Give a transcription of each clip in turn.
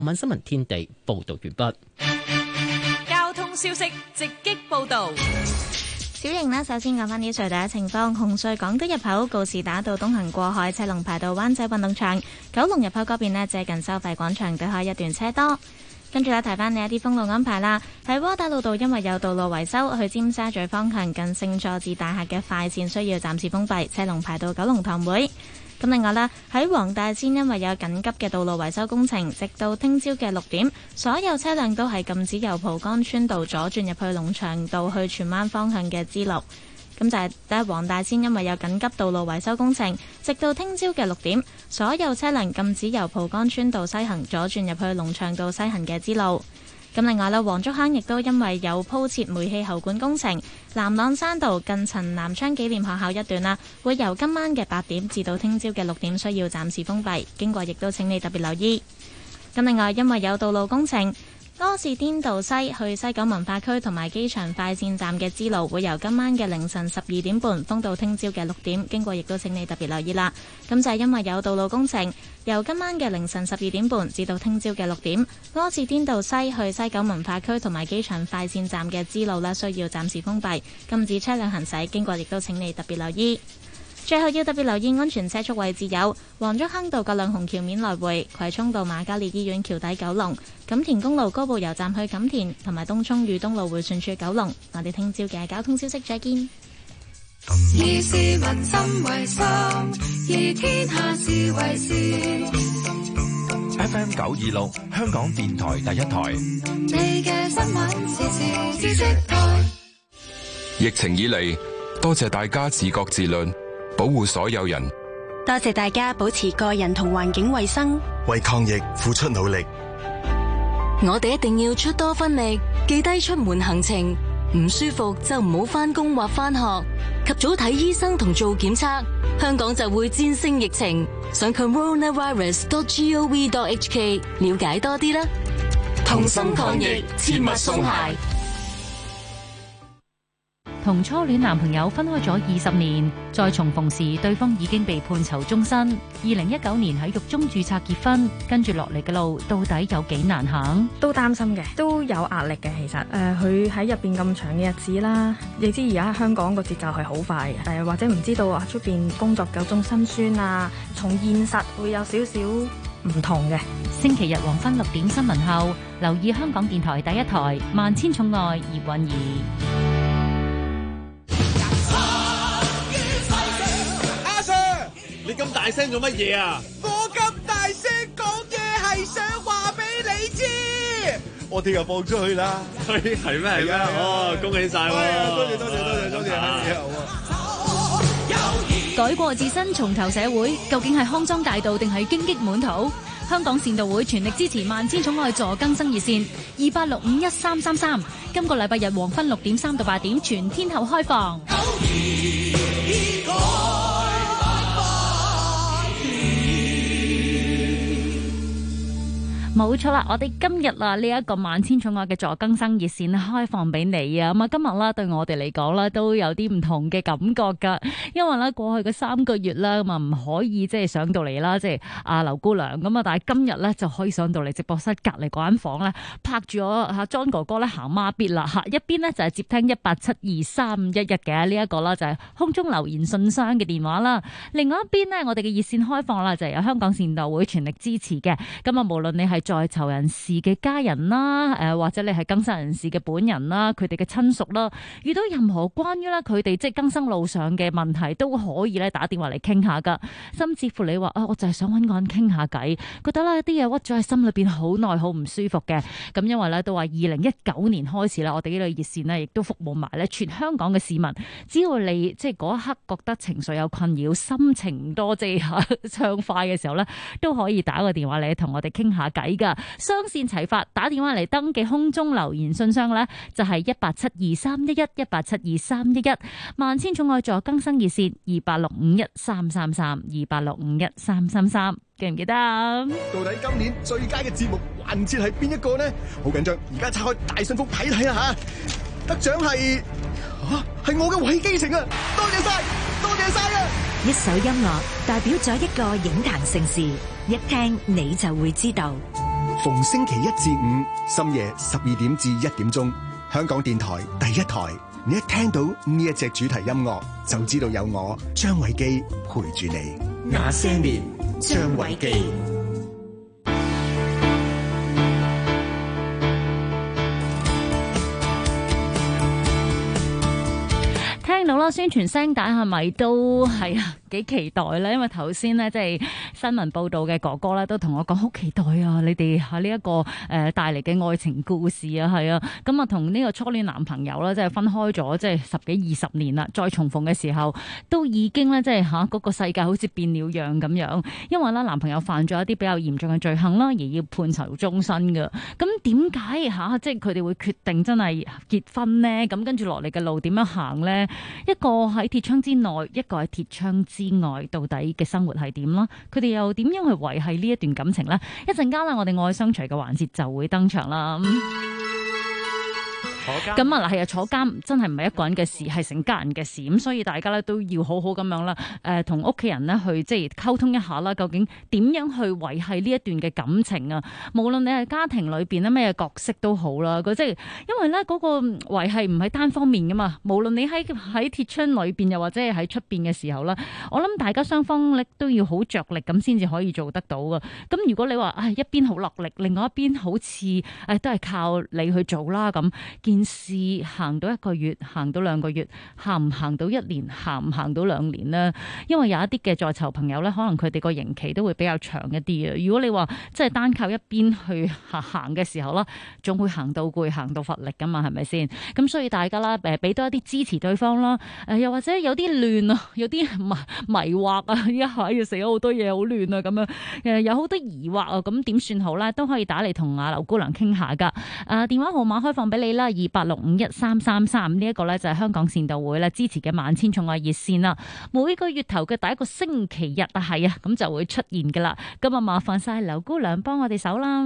晚新聞天地報道完畢。 交通消息直擊報道。 小瑩呢，首先講返啲隧道嘅情況。紅隧港島入口告士打道東行過海車龍排到灣仔運動場，九龍入口嗰邊呢，接近收費廣場對開一段車多。跟住咧，提翻你一啲封路安排啦。喺窩打老道，因為有道路維修，去尖沙咀方向近聖佐治大廈嘅快線需要暫時封閉，車龍排到九龍塘會。咁另外啦，喺黃大仙因為有緊急嘅道路維修工程，直到聽朝嘅6點，所有車輛都係禁止由蒲崗村道左轉入去龍翔道去荃灣方向嘅支路。咁就係喺黃大仙因為有緊急道路維修工程，直到聽朝嘅6點，所有車輛禁止由蒲崗村道西行左轉入去龍翔道西行嘅支路。咁另外啦，黃竹坑亦都因為有鋪設煤氣喉管工程，南朗山道近陳南昌紀念學校一段啦，會由今晚嘅8點至到聽朝嘅6點需要暫時封閉，經過亦都請你特別留意。咁另外因為有道路工程，柯士甸道西去西九文化區同埋機場快線站嘅支路會由今晚嘅凌晨12點半封到聽朝嘅6點，經過亦都請你特別留意啦。咁就係因為有道路工程，由今晚嘅凌晨12點半至到聽朝嘅6點，柯士甸道西去西九文化區同埋機場快線站嘅支路呢，需要暫時封閉，禁止車輛行駛，經過亦都請你特別留意。最後要特別留意安全車速位置有黃竹坑道葛量洪橋面來回、葵涌道瑪嘉烈醫院橋底九龍、錦田公路高步油站去錦田，同埋東涌裕東路迴旋處九龍。我哋聽朝嘅交通消息再見。 以市民心為心，以天下事為事。 FM 926香港電台第一台。 你嘅新聞時事知識台。 疫情以嚟，多謝大家自覺自律，保護所有人。 多謝大家保持個人同環境衛生， 為抗疫付出努力。 我哋一定要出多分力，記低出門行程，唔舒服就唔好返工或返學，及早睇醫生同做檢測，香港就會戰勝疫情。上 coronavirus.gov.hk 了解多啲啦。同心抗疫，切勿鬆懈。 同初戀男朋友分開咗20年，再重逢時，對方已經被判囚終身。2019年喺獄中註冊結婚，跟住落嚟嘅路到底有幾難行？ 都擔心嘅，都有壓力嘅。其實佢喺入邊咁長嘅日子啦，你知而家香港個節奏係好快嘅，或者唔知道啊出邊工作夠鐘辛酸啊，從現實會有少少唔同嘅。 星期日黃昏6點新聞後，留意香港電台第一台《萬千寵愛葉韻儀》。 你咁大聲做乜嘢啊？我咁大聲講嘢係想話俾你知，我聽日放出去啦。係咩？係咩？哦，恭喜晒喎！多謝， 改過自身，重投社會，究竟係康莊大道定係荊棘滿途？香港善道會全力支持萬千寵愛助更生熱線28651333，今個禮拜日黃昏6點3到8點全天候開放。冇錯啦，我哋今日啊呢一個萬千寵愛嘅助更生熱線開放俾你啊！咁啊今日啦對我哋嚟講啦都有啲唔同嘅感覺噶，因為咧過去嘅3個月啦咁啊唔可以即係上到嚟啦，即係阿劉姑娘咁啊，但係今日咧就可以上到嚟直播室隔籬嗰間房咧，拍住我阿 John 哥哥咧行孖咇啦吓，一邊咧就係接聽1872311嘅呢一個啦，就係空中留言信箱嘅電話啦，另外一邊咧我哋嘅熱線開放啦，就係由香港善道會全力支持嘅，咁啊無論你係在囚人士嘅家人啦，或者你係更生人士嘅本人啦，佢哋嘅親屬啦，遇到任何關於咧佢哋即係更生路上嘅問題，都可以咧打電話嚟傾下噶。甚至乎你話啊，我就係想搵個人傾下偈，覺得咧啲嘢屈咗喺心裏邊好耐，好唔舒服嘅。咁因為咧都話2019年開始啦，我哋呢個熱線呢亦都服務埋咧全香港嘅市民，只要你即係嗰一刻覺得情緒有困擾、心情多即係暢快嘅時候咧，都可以打個電話嚟同我哋傾下偈噶。雙線齊發，打電話嚟登記空中留言信箱咧，就係1872311，1872311，萬千寵愛助更生熱線286513332865133，記唔記得啊？ 到底今年最佳嘅節目環節係邊一個呢？好緊張，而家拆開大信封睇睇啦吓，得獎係我嘅韋基城啊！多謝晒，多謝晒啊！ 一首音樂代表咗一個影壇盛事，一聽你就會知道。 逢星期一至五深夜12點至1點鐘，香港電台第一台。你一聽到呢一隻主題音樂，就知道有我張偉基陪住你。 那些年，張偉基。 聽到啦，宣傳聲帶係咪都係啊？幾期待咧，因為頭先咧即係新聞報道嘅哥哥咧都同我講好期待啊！你哋喺呢一個帶嚟嘅愛情故事啊，係啊，咁啊同呢個初戀男朋友咧即係分開咗即係10幾20年啦，再重逢嘅時候都已經咧即係嗰個世界好似變了樣咁樣，因為咧男朋友犯咗一啲比較嚴重嘅罪行啦，而要判囚終身㗎。咁點解即係佢哋會決定真係結婚呢？咁跟住落嚟嘅路點樣行呢？一個喺鐵窗之內，一個喺鐵窗之外，到底嘅生活係點啦？佢哋又點樣去維繫呢一段感情呢？一陣間啦，我哋愛相隨嘅環節就會登場啦。咁啊，係啊，坐監真係唔係一個人嘅事，係成家人嘅事。咁所以大家咧都要好好咁樣啦，同屋企人咧去即係溝通一下啦。究竟點樣去維繫呢一段嘅感情啊？無論你係家庭裏邊咧咩角色都好啦。即係因為咧嗰個維繫唔係單方面噶嘛。無論你喺鐵窗裏邊，又或者係喺出邊嘅時候啦，我諗大家雙方咧都要好着力咁先至可以做得到噶。咁如果你話一邊好落力，另外一邊好似都係靠你去做啦咁。件事行到1個月，行到2個月，行唔行到1年，行唔行到2年呢？因為有一啲嘅在囚朋友咧，可能佢哋個刑期都會比較長一啲啊。如果你話即係單靠一邊去行嘅時候啦，總會行到攰，行到乏力噶嘛，係咪先？咁所以大家啦，俾多一啲支持對方啦。又或者有啲亂啊，有啲迷惑啊，一下要寫好多嘢，好亂啊，咁樣有好多疑惑啊，咁點算好咧？都可以打嚟同阿劉姑娘傾下噶。電話號碼開放俾你啦，28651333，呢一個咧就係香港善導會咧支持嘅萬千寵愛熱線啦。每個月頭嘅第一個星期日啊，係啊，咁就會出現噶啦。咁啊，麻煩晒劉姑娘幫我哋手啦。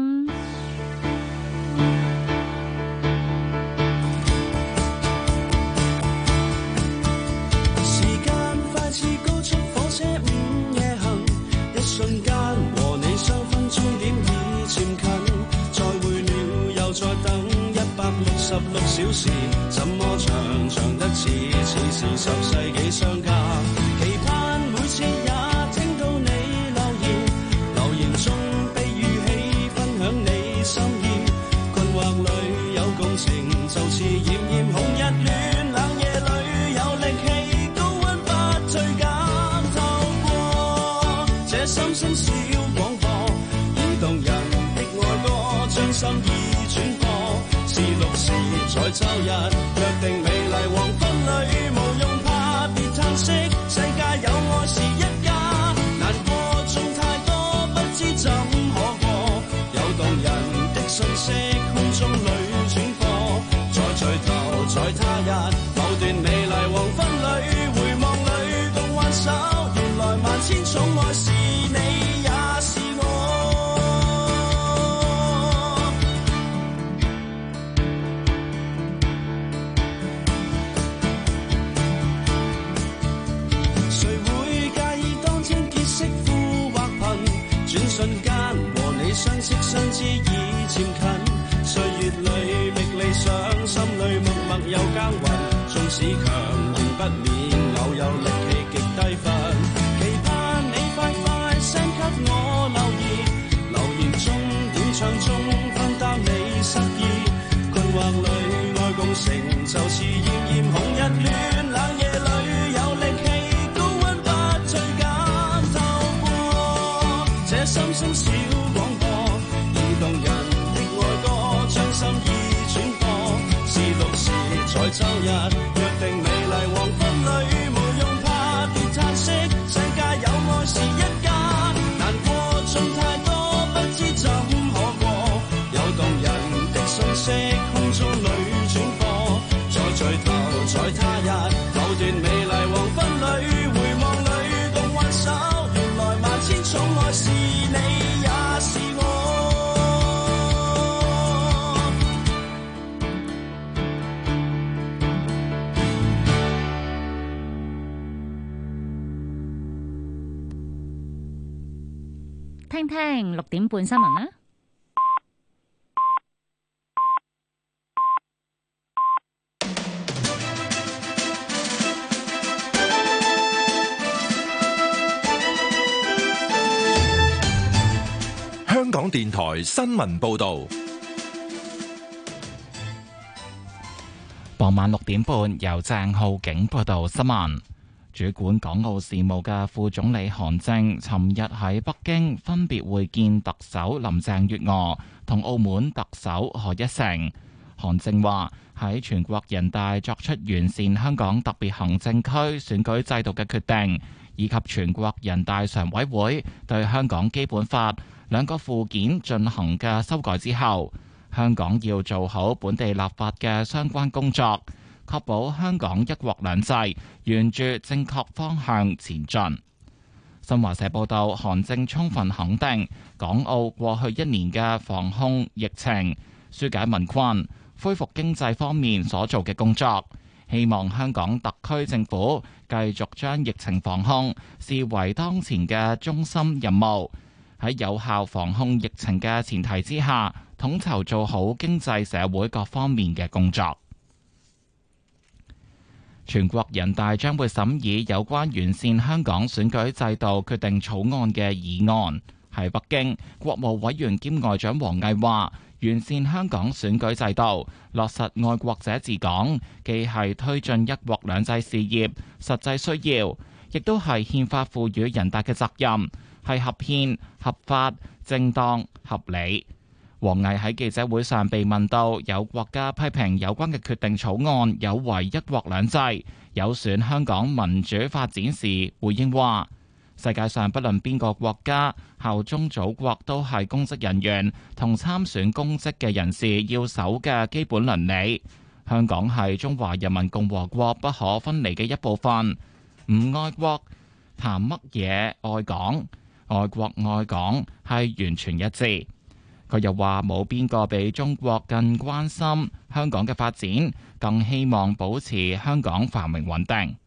時間快似高速火車午夜行，一瞬間和你相分終點已漸近，再會了又再等166小時，怎麼長得似是10世紀相隔？期盼每次也聽到你留言中被語氣分享你心意，困惑裏有共情，就似炎炎紅日戀，冷夜裏有力氣，高溫不退減，透過這心聲小廣播，以動人的愛歌將心意轉播。是6時在周日約定美麗黃昏裏，無用怕別嘆息，世界有愛是一家，難過中太多不知怎可過，有動人的訊息空中裏轉播，再聚頭在他日某段美麗黃昏裏，回望裏共挽手，原來萬千寵愛是你也是我。瞬間和你相識相知已漸近，歲月裏覓理想，心裏默默有耕耘，縱使強仍不免偶有力氣極低分，期盼你快快 send 給我留言中點唱中分擔你失意，困惑裏愛共情，就似炎炎紅日戀，冷夜裏有力氣，高溫不退減，透過這心聲小廣播，以動人的愛歌將心意轉播，是6時在周日約定美麗黃昏裏，無用怕別嘆息，世界有愛是一家，難過中太多不知怎可過，有動人的訊息空中裏轉播，再聚頭在他日某段美麗黃昏裏，回望裏共挽手，原來萬千寵愛是你也是我。 聽聽6點半新聞啦。 電台新聞報道。 傍晚6點半，由鄭浩景報道新聞。主管港澳事務嘅副總理韓正尋日喺北京分別會見特首林鄭月娥同澳門特首賀一誠。韓正話喺全國人大作出完善香港特別行政區選舉制度嘅決定，以及全國人大常委會對香港基本法2個附件進行嘅修改之後，香港要做好本地立法嘅相關工作，確保香港一國兩制沿住正確方向前進。新華社報道，韓正充分肯定港澳過去1年嘅防控疫情、紓解民困、恢復經濟方面所做嘅工作，希望香港特區政府繼續將疫情防控視為當前嘅中心任務，喺有效防控疫情嘅前提之下，統籌做好經濟社會各方面嘅工作。全國人大將會審議有關完善香港選舉制度決定草案嘅議案。喺北京，國務委員兼外長王毅話，完善香港選舉制度，落實愛國者治港，既係推進一國兩制事業實際需要，亦都係憲法賦予人大嘅責任，係合憲、合法、正當、合理。王毅喺記者會上被問到有國家批評有關嘅決定草案有違一國兩制，有損香港民主發展時，回應話：世界上不論邊個國家效忠祖國都係公職人員同參選公職嘅人士要守嘅基本倫理。香港係中華人民共和國不可分離嘅一部分，唔愛國談乜嘢愛港？愛國愛港係完全一致。佢又話冇邊個比中國更關心香港嘅發展，更希望保持香港繁榮穩定。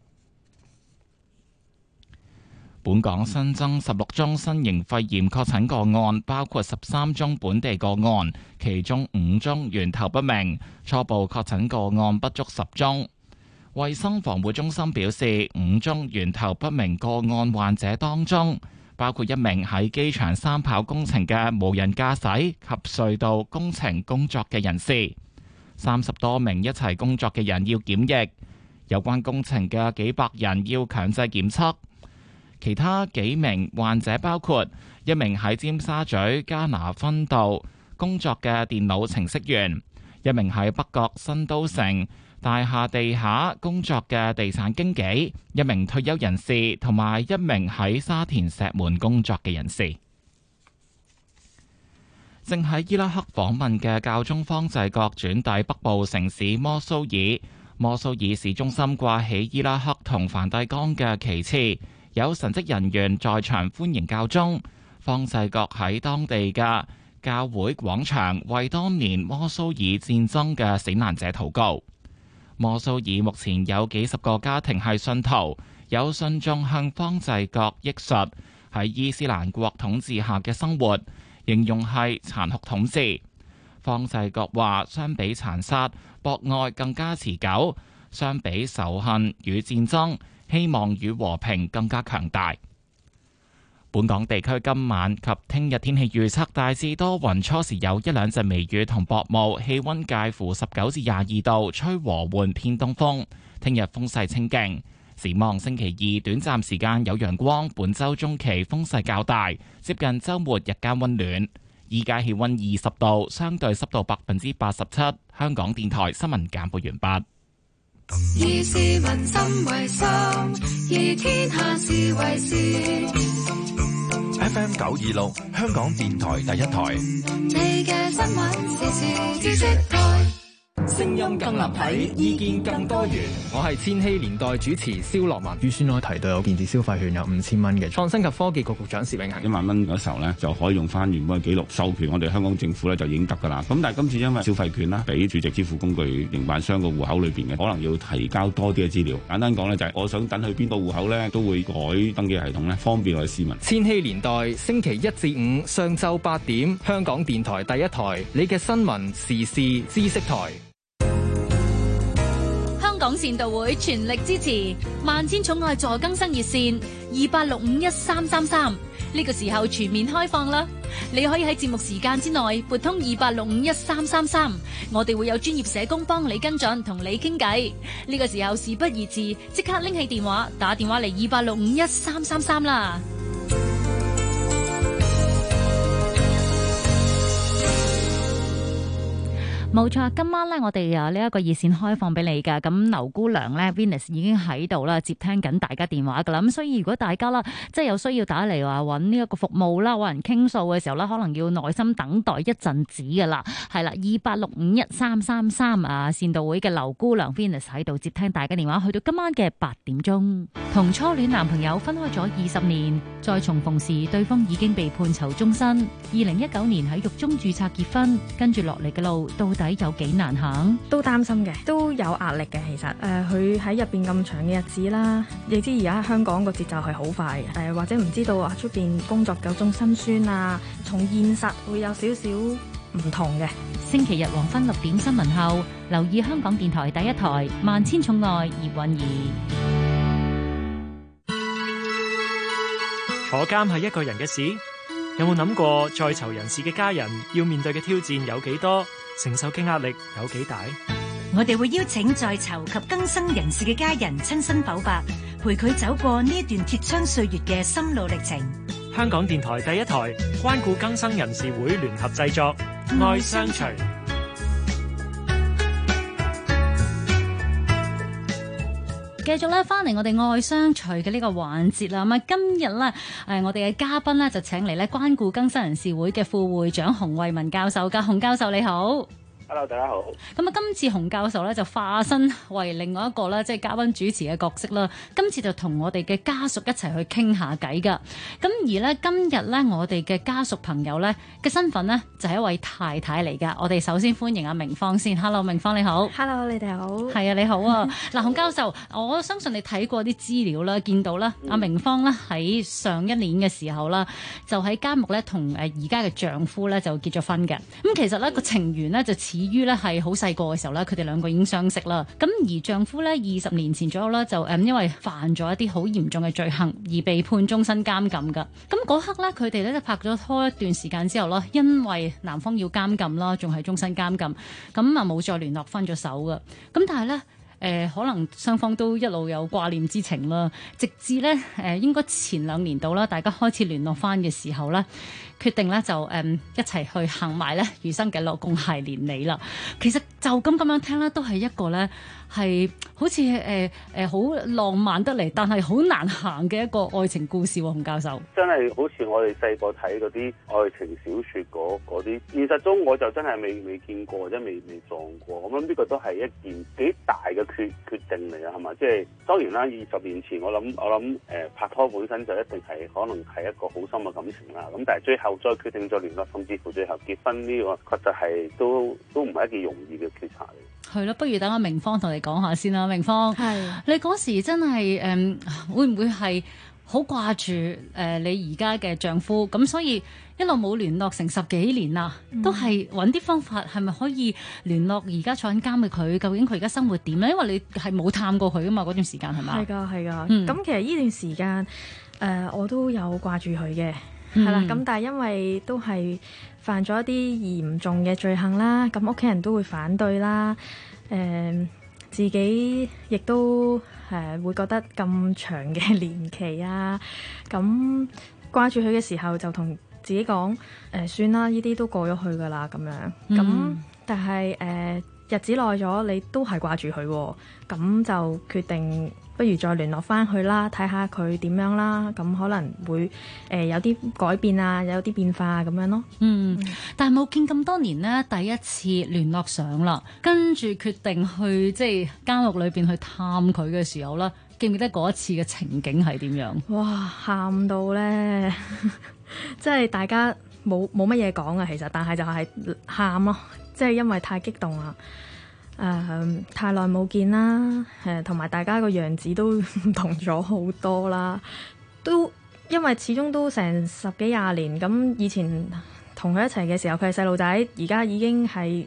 本港新增16宗新型肺炎確診個案，包括13宗本地個案，其中5宗源頭不明，初步確診個案不足10宗。衛生防護中心表示，5宗源頭不明個案患者當中，包括1名喺機場三跑工程嘅無人駕駛及隧道工程工作嘅人士，30多名一齊工作嘅人要檢疫，有關工程嘅幾百人要強制檢測。其他幾名患者包括1名喺尖沙咀加拿分道工作嘅電腦程式員，1名喺北角新都城大廈地下工作嘅地產經紀，1名退休人士同埋1名喺沙田石門工作嘅人士。正喺伊拉克訪問嘅教宗方濟各轉抵北部城市摩蘇爾，摩蘇爾市中心掛起伊拉克同梵蒂岡嘅旗幟，有神職人員在場歡迎教宗。方濟各喺當地嘅教會廣場為當年摩蘇爾戰爭嘅死難者禱告。摩蘇爾目前有幾十個家庭係信徒，有信眾向方濟各憶述喺伊斯蘭國統治下嘅生活，形容係殘酷統治。方濟各話：相比殘殺，博愛更加持久；相比仇恨與戰爭，希望與和平更加強大。本港地區今晚及聽日天氣預測大致多雲，初時有1兩陣微雨同薄霧，氣溫介乎19至22度，吹和緩偏東風。聽日風勢清勁，展望星期2短暫時間有陽光，本週中期風勢較大，接近週末日間溫暖。依家氣溫20度，相對濕度87%。香港電台新聞簡報完畢。 以市民心為心，以天下事為事。 FM 926，香港電台第一台。 你嘅新聞時事知識台。 聲音更立體，意見更多元。我係千禧年代主持蕭樂文。 預算案提到有電子消費券有5000蚊嘅。創新及科技局局長薛永恒，1萬蚊嗰時候咧就可以用翻原本嘅記錄授權我哋香港政府咧就已經得噶啦。咁但係今次因為消費券啦，俾儲值支付工具營辦商個戶口裏邊嘅，可能要提交多啲嘅資料。簡單講咧就係我想等去邊個戶口咧，都會改登記系統咧，方便我哋市民。 千禧年代星期1至5上晝8點，香港電台第一台，你嘅新聞時事知識台。 香港善導會全力支持萬千寵愛助更生熱線28651333， 呢個時候全面開放啦！你可以喺節目時間之內撥通28651333，我哋會有專業社工幫你跟進，同你傾偈。呢個時候事不宜遲，即刻拎起電話打電話嚟28651333啦！ 冇錯，今晚咧我哋呢一個熱線開放俾你㗎，咁劉姑娘咧 Venus 已經喺度啦，接聽緊大家電話噶啦，咁所以如果大家啦即係有需要打嚟話揾呢一個服務啦，揾人傾訴嘅時候咧，可能要耐心等待一陣子噶啦，係啦，28651333啊，善道會嘅劉姑娘 Venus 喺度接聽大家電話，去到今晚嘅8點鐘，同初戀男朋友分開咗20年，再重逢時對方已經被判囚終身，2019年喺獄中註冊結婚，跟住落嚟嘅路到底有幾難行？ 都擔心嘅，都有壓力嘅。其實佢喺入邊咁長嘅日子啦，你知而家香港個節奏係好快嘅，或者唔知道啊出邊工作夠鐘辛酸啊，從現實會有少少唔同嘅。 星期日黃昏6點新聞後，留意香港電台第一台《萬千寵愛葉韻儀》。 坐監係一個人嘅事，有冇諗過在囚人士嘅家人要面對嘅挑戰有幾多？承受嘅壓力有幾大？ 我哋會邀請在囚及更生人士嘅家人親身剖白，陪佢走過呢一段鐵窗歲月嘅心路歷程。 香港電台第一台關顧更生人士會聯合製作《愛相隨》。 繼續咧，翻嚟我哋愛相隨嘅呢個環節啦。咁啊，今日咧，我哋嘅嘉賓咧就請嚟咧關顧更生人士會嘅副會長洪為民教授噶。洪教授你好。 Hello， 大家好。 咁啊，今次洪教授咧就化身為另外一個咧，即係嘉賓主持嘅角色啦。今次就同我哋嘅家屬一齊去傾下偈噶。咁而咧，今日咧，我哋嘅家屬朋友咧嘅身份咧就係一位太太嚟噶。我哋首先歡迎阿明芳先。Hello， 明芳你好。 Hello， 你哋好。 係啊，你好啊。嗱，洪教授，我相信你睇過啲資料啦，見到啦，阿明芳咧喺上一年嘅時候啦，就喺監獄咧同而家嘅丈夫咧就結咗婚嘅。咁其實咧個情緣咧就始於咧係好細個嘅時候咧，佢哋兩個已經相識啦。咁而丈夫咧20年前左右啦，就因為犯咗一啲好嚴重嘅罪行而被判終身監禁噶。咁嗰刻咧，佢哋咧就拍咗拖一段時間之後啦，因為男方要監禁啦，仲係終身監禁，咁啊冇再聯絡，分咗手噶。咁但係咧，可能雙方都一路有掛念之情啦，直至咧應該前2年度啦，大家開始聯絡翻嘅時候咧，決定咧就一齊去行埋咧餘生嘅樂共諧連理啦。其實就咁樣聽咧，都係一個咧係好似好浪漫得嚟，但係好難行嘅一個愛情故事喎。洪教授真係好似我哋細個睇嗰啲愛情小説嗰啲，現實中我就真係未見過，或者未撞過。我諗呢個都係一件幾大嘅決定嚟啊，係嘛？即係當然啦，20年前我諗拍拖本身就一定係可能係一個好深嘅感情啦。咁但係最後再決定再聯絡，甚至乎最後結婚呢個，確實係都唔係一件容易嘅決策嚟。 係咯，不如等阿明芳同你講下先啦。明芳，你嗰時真係會唔會係好掛住你而家嘅丈夫？咁所以一路冇聯絡成10幾年啦，都係揾啲方法，係咪可以聯絡而家坐緊監嘅佢？究竟佢而家生活點咧？因為你係冇探過佢啊嘛，嗰段時間係咪？ 係㗎，係㗎。咁其實呢段時間我都有掛住佢嘅。係啦，咁但係因為都係犯咗一啲嚴重嘅罪行啦，咁屋企人都會反對啦，自己亦都會覺得咁長嘅年期啊，咁掛住佢嘅時候就同自己講算啦，呢啲都過咗去噶啦咁樣，咁但係日子耐咗，你都係掛住佢喎，咁就決定不如再聯絡翻佢啦，睇下佢點樣啦，咁可能會有啲改變啊，有啲變化啊咁樣咯。 但係冇見咁多年呢，第一次聯絡上啦，跟住決定去即係監獄裏邊去探佢嘅時候啦，記唔記得嗰一次嘅情景係點樣？ 哇，喊到咧，即係大家冇乜嘢講啊，其實，但係就係喊咯，即係因為太激動啦。太耐冇見啦，同埋大家個樣子都唔同咗好多啦，都因為始終都成10幾20年，咁以前同佢一齊嘅時候佢係細路仔，而家已經係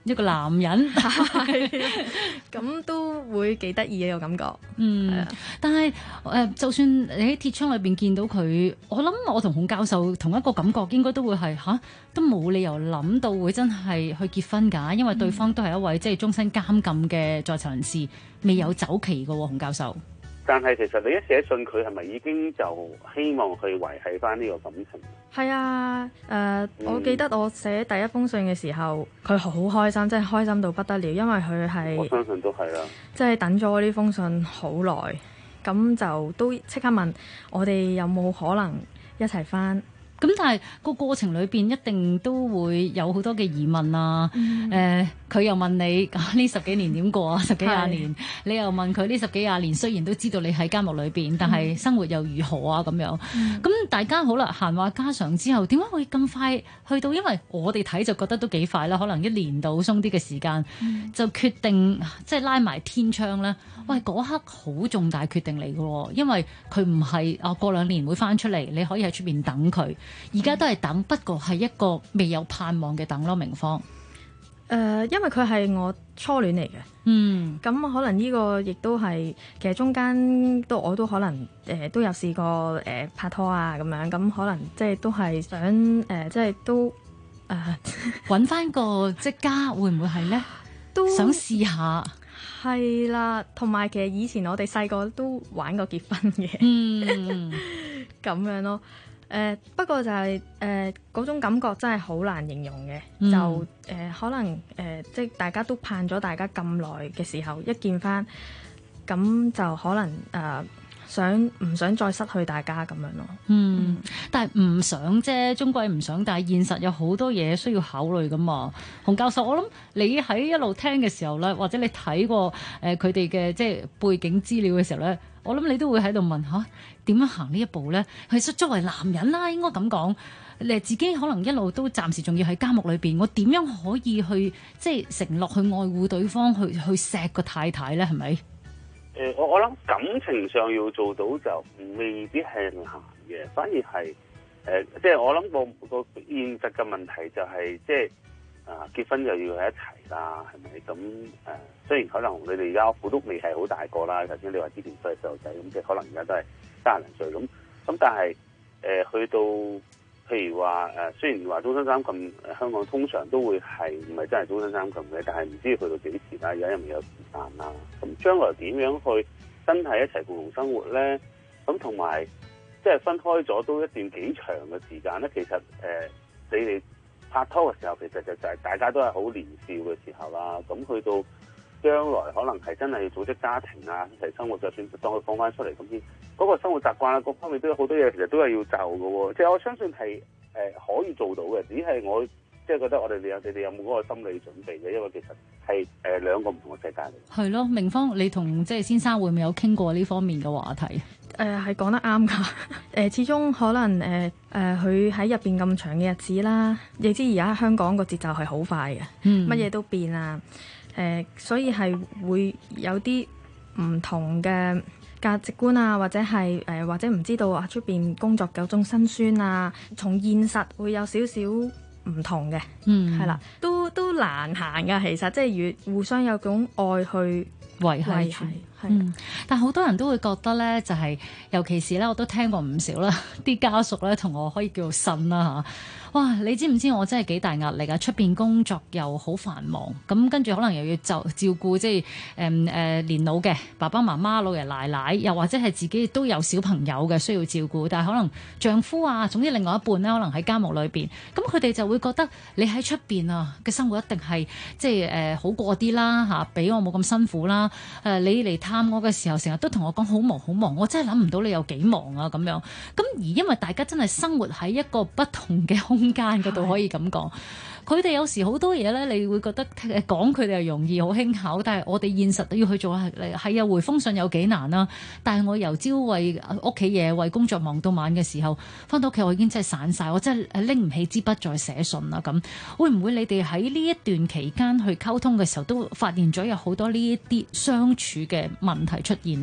一個男人， 咁都會幾得意嘅個感覺。 但係就算你喺鐵窗裏邊見到佢，我諗我同孔教授同一個感覺，應該都會係都冇理由諗到會真係去結婚㗎，因為對方都係一位即係終身監禁嘅在囚人士，未有走期嘅喎，孔教授。 但係其實你一寫信佢係咪已經就希望去維繫翻呢個感情？ 係啊，我記得我寫第一封信嘅時候，佢好開心，真係開心到不得了，因為佢係我相信都係啦， 即係等咗呢封信好耐，咁就都即刻問我哋有冇可能一齊翻。 咁但係個過程裏邊一定都會有好多嘅疑問啊！佢又問你呢10幾年點過啊？10幾20年，你又問佢呢10幾20年，雖然都知道你喺監獄裏邊，但係生活又如何啊？咁樣咁大家好啦，閒話家常之後，點解會咁快去到？因為我哋睇就覺得都幾快啦，可能1年到鬆啲嘅時間就決定即係拉埋天窗咧。喂，嗰刻好重大決定嚟嘅喎，因為佢唔係過2年會翻出嚟，你可以喺出邊等佢。而家都係等，不過係一個未有盼望嘅等咯，明芳。 因為佢係我初戀嚟嘅，咁可能呢個亦都係其實中間我都可能都有試過拍拖啊咁樣，咁可能即係都係想即係都揾翻個即家，會唔會係咧？都想試下。 係啦，同埋其實以前我哋細個都玩過結婚嘅，咁樣咯。不過就係嗰種感覺真係好難形容嘅，就可能即係大家都盼咗大家咁耐嘅時候，一見翻咁就可能唔想再失去大家咁樣咯。 但係唔想啫，終歸唔想。但係現實有好多嘢需要考慮噶嘛。洪教授，我諗你喺一路聽嘅時候咧，或者你睇過佢哋嘅即係背景資料嘅時候咧，我諗你都會喺度問點樣行呢一步咧？其實作為男人啦，應該咁講，你自己可能一路都暫時仲要喺監獄裏邊，我點樣可以去即係承諾去愛護對方，去錫個太太咧？係咪？ 我諗感情上要做到就未必係難嘅，反而係即係我諗個現實嘅問題就係即係結婚就要喺一齊啦，係咪？咁雖然可能你哋而家父都未係好大個啦，頭先你話之前都係細路仔，咁即係可能而家都係30零歲咁，但係去到譬如話雖然話終身監禁，香港通常都會係唔係真係終身監禁嘅，但係唔知去到幾時啦，而家因為有時間啦，咁將來點樣去真係一齊共同生活咧？咁同埋即係分開咗都一段幾長嘅時間咧，其實你哋拍拖嘅時候，其實就係大家都係好年少嘅時候啦，咁去到將來可能係真係要組織家庭啊，一齊生活，就算當佢放翻出嚟咁嗰個生活習慣啊，各方面都有好多嘢，其實都係要就嘅喎。即係我相信係可以做到嘅，只係我即係覺得你哋有冇嗰個心理準備嘅？因為其實係兩個唔同嘅世界嚟。 係咯，明芳，你同即係先生會唔會有傾過呢方面嘅話題？ 係講得啱㗎。始終可能佢喺入邊咁長嘅日子啦，你知而家香港個節奏係好快嘅，乜嘢都變啊。所以係會有啲唔同嘅價值觀啊，或者係或者唔知道出邊工作有種辛酸啊，從現實會有少少唔同嘅，係啦，都難行噶。其實即係互相有種愛去維繫住。 但好多人都會覺得咧，就係尤其是咧，我都聽過唔少啦，啲家屬咧同我可以叫做呻啦嚇。哇！你知唔知我真係幾大壓力啊？出邊工作又好繁忙，咁跟住可能又要照顧即係年老嘅爸爸媽媽、老爺奶奶，又或者係自己都有小朋友嘅需要照顧，但係可能丈夫啊，總之另外一半咧，可能喺監獄裏邊，咁佢哋就會覺得你喺出邊啊嘅生活一定係即係好過啲啦嚇，比我冇咁辛苦啦。你嚟探我嘅時候，成日都同我講好忙好忙，我真係諗唔到你有幾忙啊咁樣。咁而因為大家真係生活喺一個不同嘅空間嗰度，可以咁講，佢哋有時好多嘢咧，你會覺得講佢哋係容易好輕巧，但係我哋現實都要去做係啊，回封信有幾難啦。但係我由朝為屋企嘢、為工作忙到晚嘅時候，翻到屋企我已經真係散晒，我真係拎唔起支筆再寫信啦。咁會唔會你哋喺呢一段期間去溝通嘅時候，都發現咗有好多呢一啲相處嘅問題出現呢？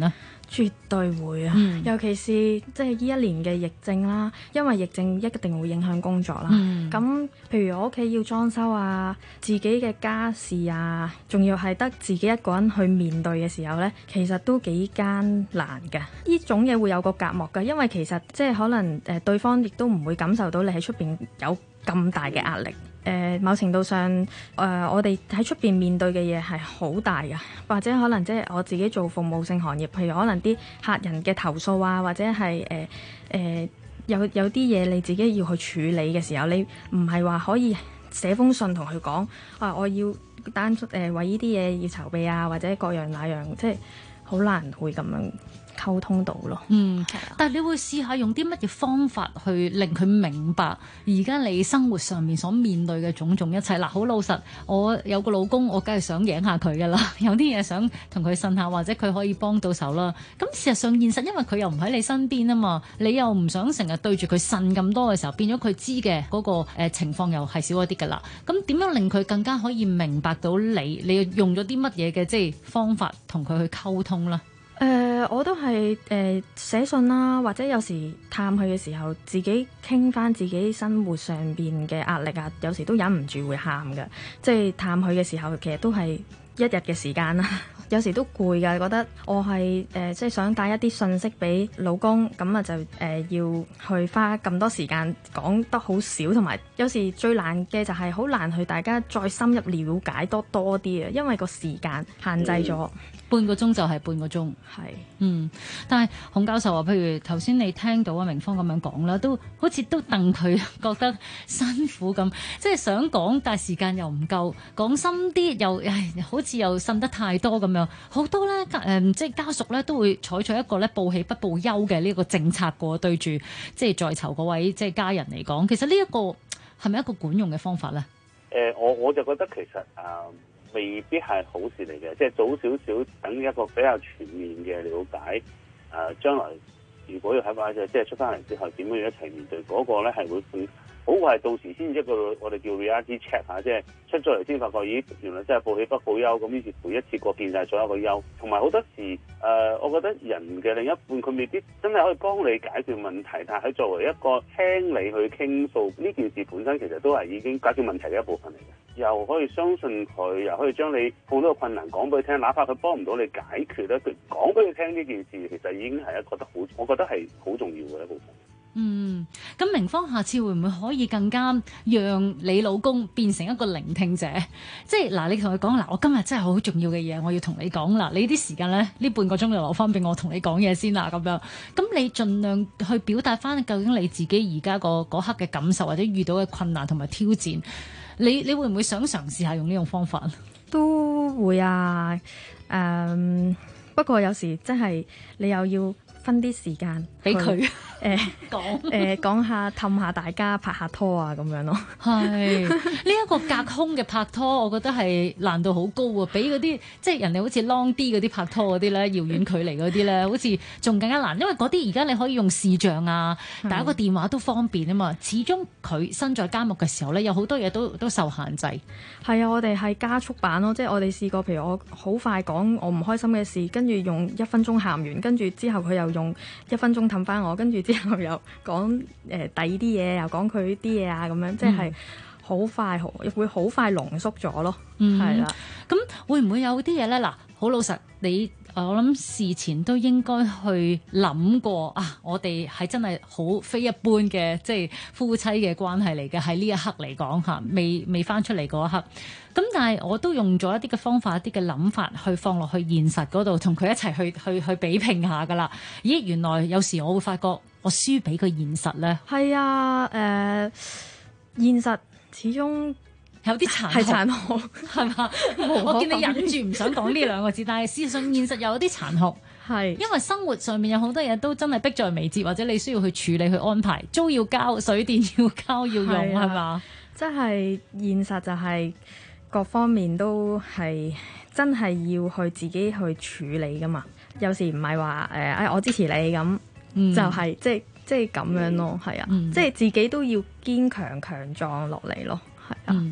絕對會啊！尤其是即係呢一年嘅疫症啦，因為疫症一定會影響工作啦。咁譬如我屋企要裝修啊，自己嘅家事啊，仲要係得自己一個人去面對嘅時候呢，其實都幾艱難嘅。呢種嘢會有個隔膜㗎，因為其實即係可能對方亦都唔會感受到你喺出邊有咁大嘅壓力。某程度上，我哋喺出邊面對嘅嘢係好大㗎，或者可能即係我自己做服務性行業，譬如可能啲客人嘅投訴啊，或者係有啲嘢你自己要去處理嘅時候，你唔係話可以寫封信同佢講我要為呢啲嘢要籌備啊，或者各樣那樣，即係好難會咁樣溝通到咯。 但係你會試下用啲乜嘢方法去令佢明白而家你生活上面所面對嘅種種一切？嗱，好老實，我有個老公，我梗係想贏下佢噶啦，有啲嘢想同佢呻下，或者佢可以幫到手啦。咁事實上現實，因為佢又唔喺你身邊啊嘛，你又唔想成日對住佢呻咁多嘅時候，變咗佢知嘅嗰個情況又係少一啲噶啦。咁點樣令佢更加可以明白到你用咗啲乜嘢嘅即係方法同佢去溝通啦？ 我都係寫信啦，或者有時探佢嘅時候，自己傾翻自己生活上邊嘅壓力啊，有時都忍唔住會喊㗎。即係探佢嘅時候，其實都係一日嘅時間啦。有時都攰㗎，覺得我係即係想帶一啲信息俾老公，咁啊就要去花咁多時間講得好少，同埋有時最難嘅就係好難去大家再深入了解多啲啊，因為個時間限制咗。 半個鐘就係半個鐘，但係洪教授話，譬如頭先你聽到阿明芳咁樣講啦，都好似都戥佢覺得辛苦咁，即係想講，但係時間又唔夠，講深啲又好似又呻得太多咁樣，好多咧即係家屬咧都會採取一個咧報喜不報憂嘅呢個政策過對住即係在囚嗰位即係家人嚟講，其實呢一個係咪一個管用嘅方法咧？ 我就覺得其實未必係好事嚟嘅，即係早少少等一個比較全面嘅了解，將來如果要喺翻即係出翻嚟之後點樣一齊面對嗰個咧，係會好過係到時先一個我哋叫 reality check 嚇，即係出咗嚟先發覺，咦原來真係報喜不報憂，咁於是乎一次過見晒所有個憂，同埋好多時我覺得人嘅另一半佢未必真係可以幫你解決問題，但係佢作為一個聽你去傾訴呢件事本身，其實都係已經解決問題嘅一部分嚟嘅。又可以相信佢，又可以將你碰到嘅困難講俾佢聽，哪怕佢幫唔到你解決咧，佢講俾佢聽呢件事，其實已經係我覺得係好重要嘅一部分。 咁明芳下次會唔會可以更加讓你老公變成一個聆聽者？即係嗱，你同佢講嗱，我今日真係好重要嘅嘢，我要同你講啦。你啲時間咧，呢半個鐘就留翻俾我同你講嘢先啦，咁樣。咁你盡量去表達翻究竟你自己而家嗰刻嘅感受，或者遇到嘅困難同埋挑戰。你會唔會想嘗試下用呢種方法？ 都會啊，不過有時真係你又要分啲時間俾佢講下氹下大家拍下拖啊咁樣咯。 係呢一個隔空嘅拍拖，我覺得係難度好高啊！比嗰啲即係人哋好似 long 啲嗰啲拍拖嗰啲咧，遙遠距離嗰啲咧，好似仲更加難，因為嗰啲而家你可以用視像啊，打個電話都方便啊嘛。始終佢身在監獄嘅時候咧，有好多嘢都受限制。 係啊，我哋係加速版咯，即係我哋試過，譬如我好快講我唔開心嘅事，跟住用1分鐘喊完，跟住之後佢又用1分鐘氹翻我，跟住之後又講第二啲嘢，又講佢啲嘢啊，咁樣即係好快，會好快濃縮咗咯。係啦， 咁會唔會有啲嘢咧？嗱，好老實，我諗事前都應該去諗過啊！我哋係真係好非一般嘅，即係夫妻嘅關係嚟嘅。喺呢一刻嚟講嚇，未翻出嚟嗰一刻。咁但係我都用咗一啲嘅方法、一啲嘅諗法去放落去現實嗰度，同佢一齊去比拼下噶啦。咦，原來有時我會發覺我輸俾個現實咧。 係啊，現實始終有啲殘酷，係嘛？我見你忍住唔想講呢兩個字，但係事實上現實又有啲殘酷， 係因為生活上面有好多嘢都真係迫在眉睫，或者你需要去處理、去安排，租要交、水電要交要用，係嘛？ 即係現實就係各方面都係真係要去自己去處理噶嘛。有時唔係話我支持你咁，就係即係咁樣咯，係啊，即係自己都要堅強壯落嚟咯。係啊，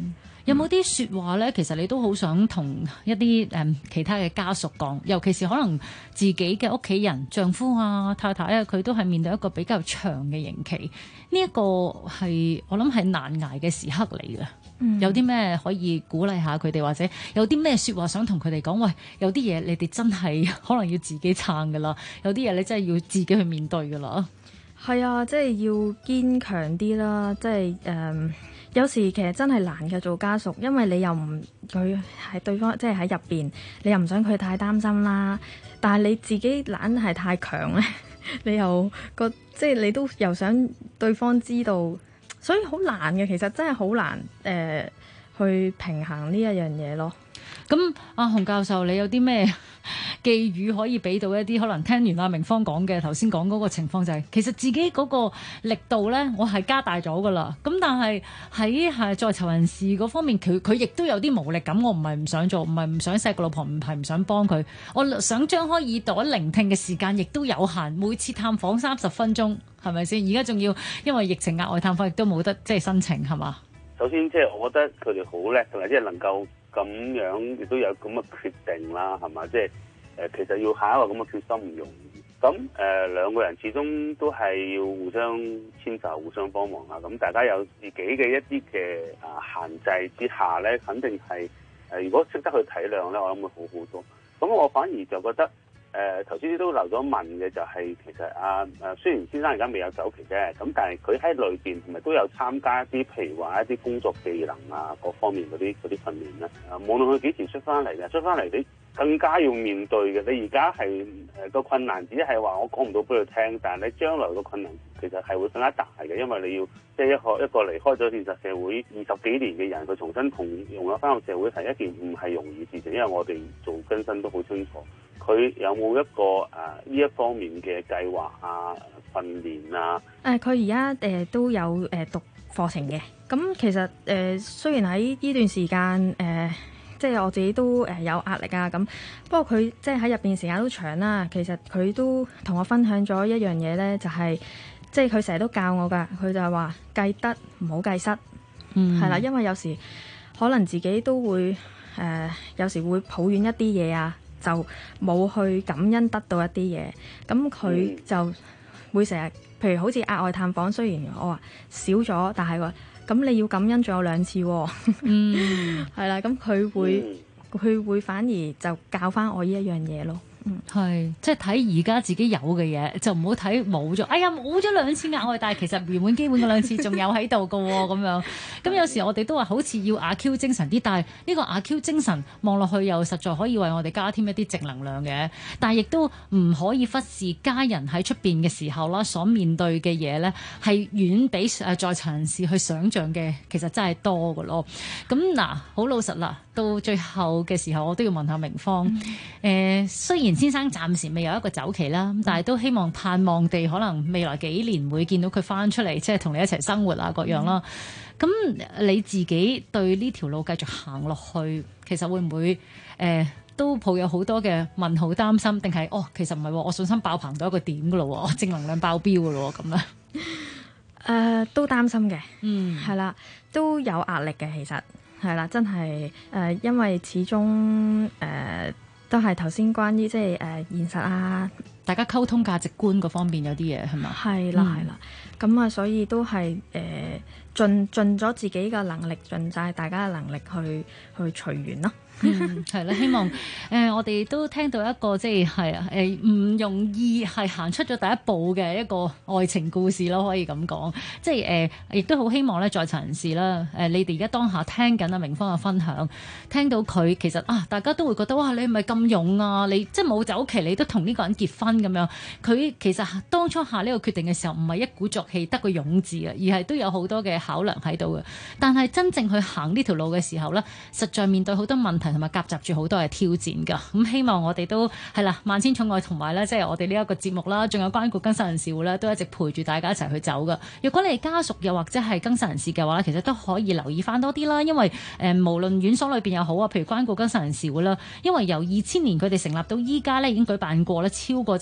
有冇啲説話咧？其實你都好想同一啲其他嘅家屬講，尤其是可能自己嘅屋企人、丈夫啊、太太啊，佢都係面對一個比較長嘅刑期。呢一個係我諗係難捱嘅時刻嚟嘅。有啲咩可以鼓勵下佢哋，或者有啲咩説話想同佢哋講？喂，有啲嘢你哋真係可能要自己撐噶啦，有啲嘢你真係要自己去面對噶啦。 係啊，即係要堅強啲啦，即係有時其實真係難嘅做家屬，因為你又唔佢係對方，即係喺入邊，你又唔想佢太擔心啦，但係你自己懶係太強咧，你又即係你都又想對方知道。所以好難嘅，其實真係好難去平衡呢一樣嘢咯。 咁阿洪教授，你有啲咩寄語可以俾到一啲可能聽完阿明芳講嘅頭先講嗰個情況，就係其實自己嗰個力度咧，我係加大咗噶啦。咁但係喺在囚人士嗰方面，佢亦都有啲無力感。我唔係唔想做，唔係唔想錫個老婆，唔係唔想幫佢。我想張開耳朵聆聽嘅時間亦都有限，每次探訪30分鐘，係咪先？而家仲要因為疫情額外探訪亦都冇得即係申請，係嘛？ 首先即係我覺得佢哋好叻㗎啦，即係能夠咁樣亦都有咁嘅決定啦，係嘛？即係其實要下一個咁嘅決心唔容易。咁兩個人始終都係要互相遷就、互相幫忙啦。咁大家有自己嘅一啲嘅限制之下咧，肯定係如果識得去體諒咧，我諗會好好多。咁我反而就覺得頭先都留咗問嘅就係、其實雖然先生而家未有走期啫，咁但係佢喺裏邊係咪都有參加一啲譬如話一啲工作技能啊各方面嗰啲訓練咧？無論佢幾時出翻嚟嘅，出翻嚟你更加要面對嘅。你而家係個困難只係話我講唔到俾佢聽，但係你將來個困難其實係會更加大嘅，因為你要即係一個離開咗現實社會20幾年嘅人，佢重新融入翻個社會係一件唔係容易事情，因為我哋做更新都好清楚。佢有冇一個呢一方面嘅計劃啊、訓練啊？ 佢而家都有讀課程嘅。咁其實雖然喺呢段時間即係我自己都有壓力啊咁，不過佢即係喺入邊時間都長啦。其實佢都同我分享咗一樣嘢咧，就係即係佢成日都教我㗎。佢就係話計得唔好計失，係啦，因為有時可能自己都會有時會抱怨一啲嘢啊。就冇去感恩得到一啲嘢，咁佢就會成日，譬如好似額外探訪，雖然我話少咗，但係話咁你要感恩仲有2次喎，係啦，咁佢會反而就教翻我呢一樣嘢咯。 係，即係睇而家自己有嘅嘢，就唔好睇冇咗。哎呀，冇咗2次額外，但係其實原本基本嘅2次仲有喺度㗎喎，咁樣。咁有時我哋都話好似要阿 Q 精神啲，但係呢個阿 Q 精神望落去又實在可以為我哋加添一啲正能量嘅。但係亦都唔可以忽視家人喺出邊嘅時候啦，所面對嘅嘢咧係遠比在囚人士去想像嘅，其實真係多㗎咯。咁嗱，好老實啦，到最後嘅時候，我都要問下明芳。雖然先生暫時未有一個走期啦，但係都希望盼望地可能未來幾年會見到佢翻出嚟，即係同你一齊生活啊各樣啦。咁你自己對呢條路繼續行落去，其實會唔會都抱有好多嘅問號擔心，定係其實唔係喎，我信心爆棚到一個點㗎咯喎，正能量爆標㗎咯喎咁咧？ 都擔心嘅，係啦，都有壓力嘅，其實係啦，真係因為始終都係頭先關於即係現實啊， 大家溝通價值觀嗰方面有啲嘢係嘛？ 係啦係啦，咁所以都係盡咗自己嘅能力，盡晒大家嘅能力去隨緣咯。 係啦，希望我哋都聽到一個即係唔容易係行出咗第一步嘅一個愛情故事咯，可以咁講。即係亦都好希望咧，在囚人士啦，你哋而家當下聽緊阿明芳嘅分享，聽到佢其實大家都會覺得哇，你係咪咁勇啊？你即係冇走期，你都同呢個人結婚咁樣。佢其實當初下呢個決定嘅時候，唔係一鼓作氣得個勇字啊，而係都有好多嘅考量喺度嘅。但係真正去行呢條路嘅時候咧，實在面對好多問題。同埋夾雜住好多嘅挑戰㗎，咁希望我哋都係啦，萬千寵愛同埋咧，即係我哋呢一個節目啦，仲有關顧更生人士會咧，都一直陪住大家一齊去走㗎。如果你係家屬又或者係更生人士嘅話咧，其實都可以留意翻多啲啦，因為無論院所裏邊又好啊，譬如關顧更生人士會啦，因為由2000年佢哋成立到依家咧，已經舉辦過咧超過即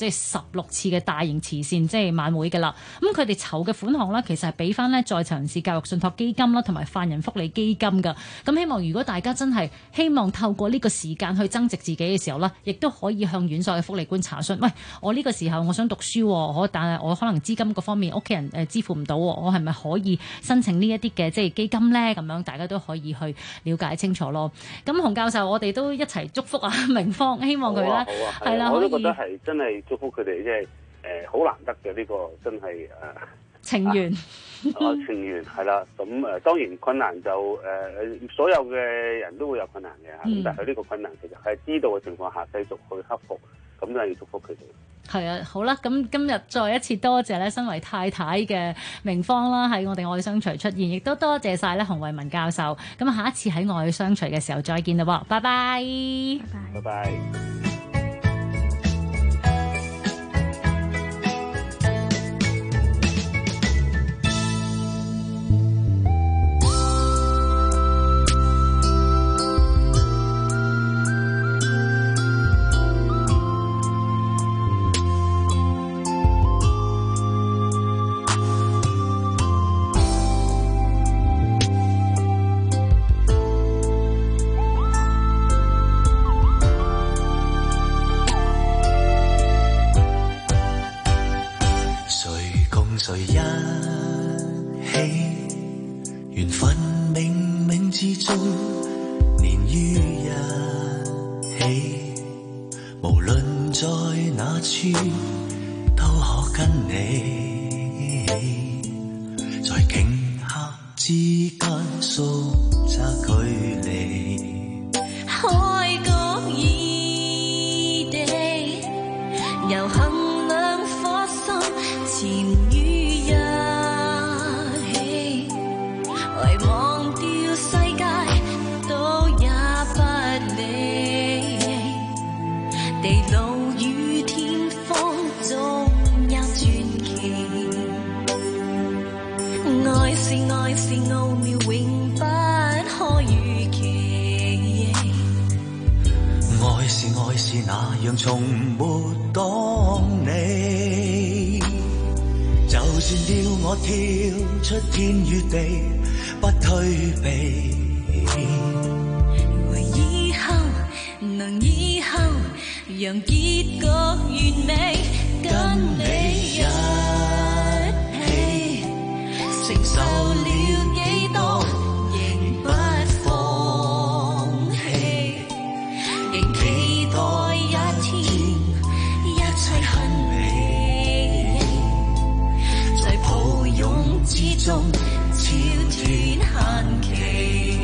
即係16次嘅大型慈善即係晚會㗎啦。咁佢哋籌嘅款項呢，其實係俾翻呢在囚人士教育信託基金啦，同埋犯人福利基金㗎。咁希望如果大家真係希望透過呢個時間去增值自己嘅時候呢，亦都可以向院所嘅福利官查詢。喂，我呢個時候我想讀書，但係我可能資金嗰方面屋企人支付唔到，我係咪可以申請呢一啲嘅即係基金呢？咁樣大家都可以去了解清楚咯。咁洪教授，我哋都一齊祝福明芳，希望佢咧係啦， 我都覺得係真係祝福佢哋，即係好難得嘅呢個真係情緣。 情緣係啦，咁當然困難就所有嘅人都會有困難嘅，咁但係呢個困難其實係知道嘅情況下繼續去克服，咁都係要祝福佢哋。 係啊，好啦，咁今日再一次多謝咧，身為太太嘅明芳啦，喺我哋愛相隨出現，亦都多謝晒咧洪為民教授。咁下一次喺愛相隨嘅時候再見啦喎，拜拜， 拜拜。 誰一起，緣分冥冥之中連於一起，無論在哪處都可跟你，在頃刻之間縮窄距離， 開國異地，遊行兩顆心纏於一起，為忘掉世界都也不理，地老與天荒總有傳奇，愛是愛是奧妙永不可預期， 愛是愛是那樣從沒講你，就算要我跳出天與地不退避， 為以後能以後讓結局完美，跟你一起承受了幾多仍不放棄，仍期待一天一切很美，在抱擁之中超脫限期，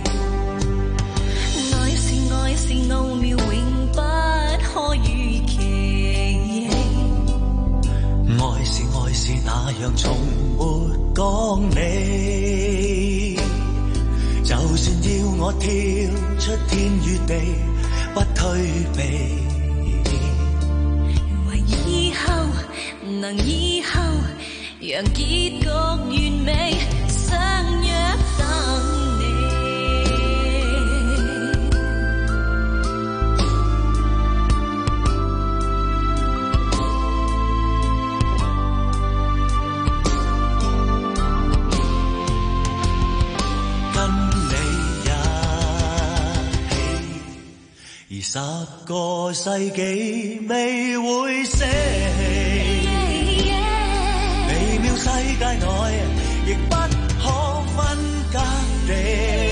愛是愛是奧妙永不可預期， 愛是愛是那樣從沒講你，就算要我跳出天與地不退避， 為以後能以後讓結局完美，相約等你。 跟你一起，而10個世紀未會捨棄，微妙世界內亦不可分隔離，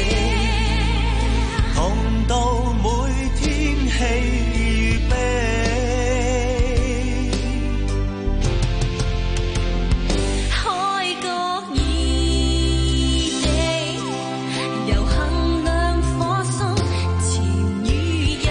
同到每天氣與悲， 開國異地，遊行兩顆心纏於一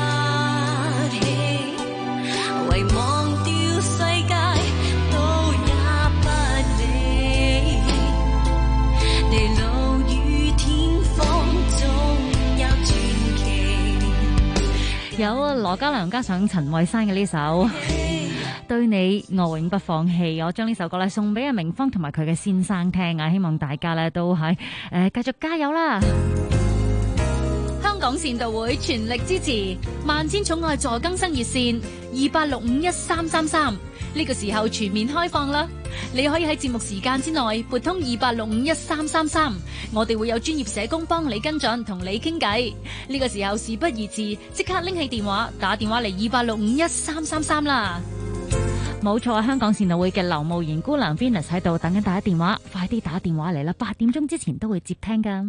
起，為忘掉世界都也不理，地老與天荒總有傳奇， 有羅嘉良加上陳慧珊嘅呢首對你我永不放棄，我將呢首歌咧送俾阿明芳同埋佢嘅先生聽啊，希望大家咧都係繼續加油啦。香港善導會全力支持萬千寵愛助更生熱線28651333，呢個時候全面開放啦！你可以喺節目時間之內撥通28651333，我哋會有專業社工幫你跟進，同你傾偈。呢個時候事不宜遲，即刻拎起電話打電話嚟28651333啦！ 冇錯，香港善導會嘅劉慕賢姑娘 Venus 喺度等緊大家電話，快啲打電話嚟啦！8點鐘之前都會接聽噶。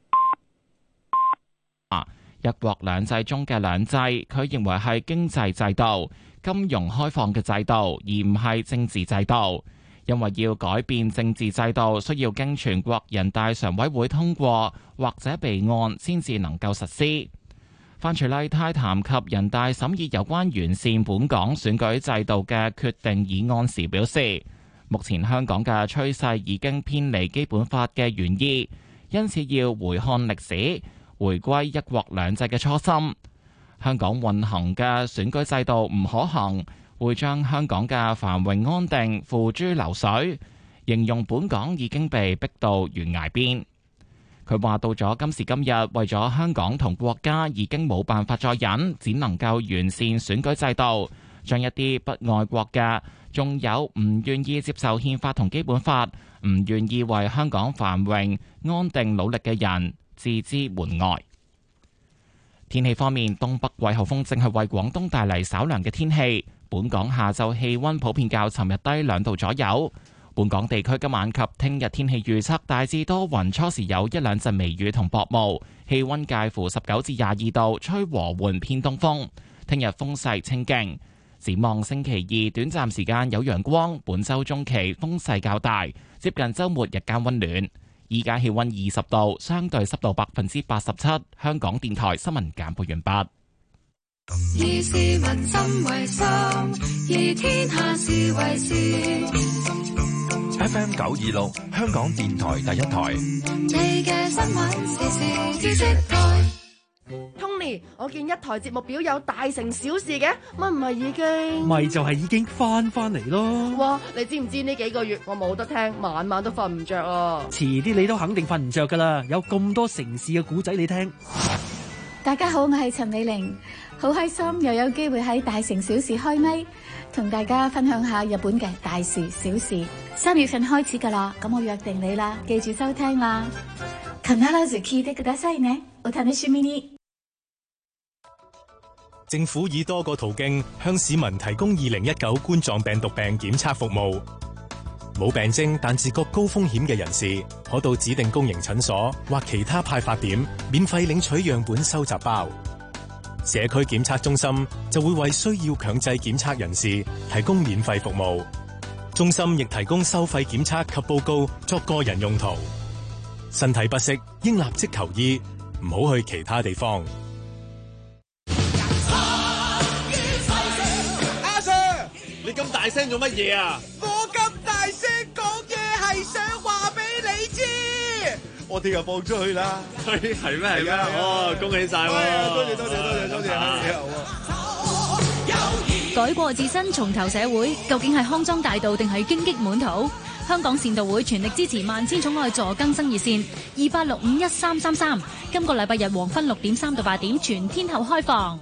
一國兩制中嘅兩制，佢認為係經濟制度、金融開放嘅制度，而唔係政治制度。因為要改變政治制度，需要經全國人大常委會通過或者備案先至能夠實施。范徐麗泰談及人大審議有關完善本港選舉制度嘅決定議案時表示，目前香港嘅趨勢已經偏離基本法嘅原意，因此要回看歷史，回歸一國兩制嘅初心。香港運行嘅選舉制度唔可行，會將香港嘅繁榮安定付諸流水，形容本港已經被逼到懸崖邊。佢話到咗今時今日，為咗香港同國家已經冇辦法再忍，只能夠完善選舉制度，將一啲不愛國嘅，仲有唔願意接受憲法同基本法，唔願意為香港繁榮安定努力嘅人置之門外。天氣方面，東北季候風正係為廣東帶嚟稍涼嘅天氣。本港下晝氣溫普遍較尋日低2度左右。本港地區今晚及聽日天氣預測大致多雲，初時有1-2陣微雨同薄霧，氣溫介乎19至22度，吹和緩偏東風。聽日風勢清勁。展望星期2短暫時間有陽光，本週中期風勢較大，接近週末日間溫暖。依家氣溫20度，相對濕度87%。香港電台新聞簡報完畢。 以市民心為心，以天下事為事。 FM 926，香港電台第一台。 你嘅新聞時事知識台。 Tony， 我見一台節目表有大成小事嘅，乜唔係已經？ 咪就係已經翻嚟咯。 哇！你知唔知呢幾個月我冇得聽，晚晚都瞓唔着啊！ 遲啲你都肯定瞓唔着噶啦，有咁多城市嘅古仔你聽。 大家好，我係陳美玲，好開心又有機會喺大城小事開咪，同大家分享下日本嘅大事小事。3月份開始噶啦，咁我約定你啦，記住收聽啦。必ず聞いてくださいね。お楽しみに。 政府以多個途徑向市民提供2019冠狀病毒病檢測服務。冇病徵但自覺高風險嘅人士，可到指定公營診所或其他派發點免費領取樣本收集包。社區檢測中心就會為需要強制檢測人士提供免費服務。中心亦提供收費檢測及報告作個人用途。身體不適應立即求醫，唔好去其他地方。 阿 Sir， 你咁大聲做乜嘢啊？ 我咁大聲講嘢係想話俾你知， 我哋又放出去啦。係咩？係咩？哦，恭喜晒喎！多謝， 改過自身，重投社會，究竟係康莊大道定係荊棘滿途？香港善導會全力支持萬千寵愛助更生熱線28651333，今個禮拜日黃昏6點3到8點全天候開放。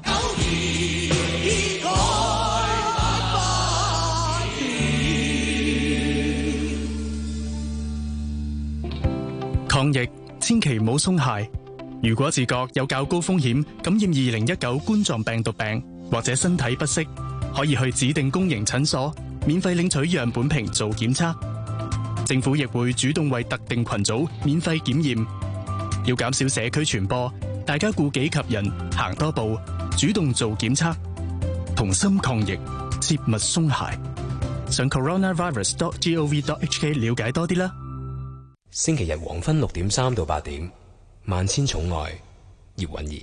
抗疫千祈唔好鬆懈，如果自覺有較高風險感染2019冠狀病毒病或者身體不適，可以去指定公營診所免費領取樣本瓶做檢測。政府亦會主動為特定群組免費檢驗。要減少社區傳播，大家顧己及人，行多步，主動做檢測，同心抗疫，切勿鬆懈。上 coronavirus.gov.hk 了解多啲啦。 星期日黃昏6點3到8點，萬千寵愛葉韻儀。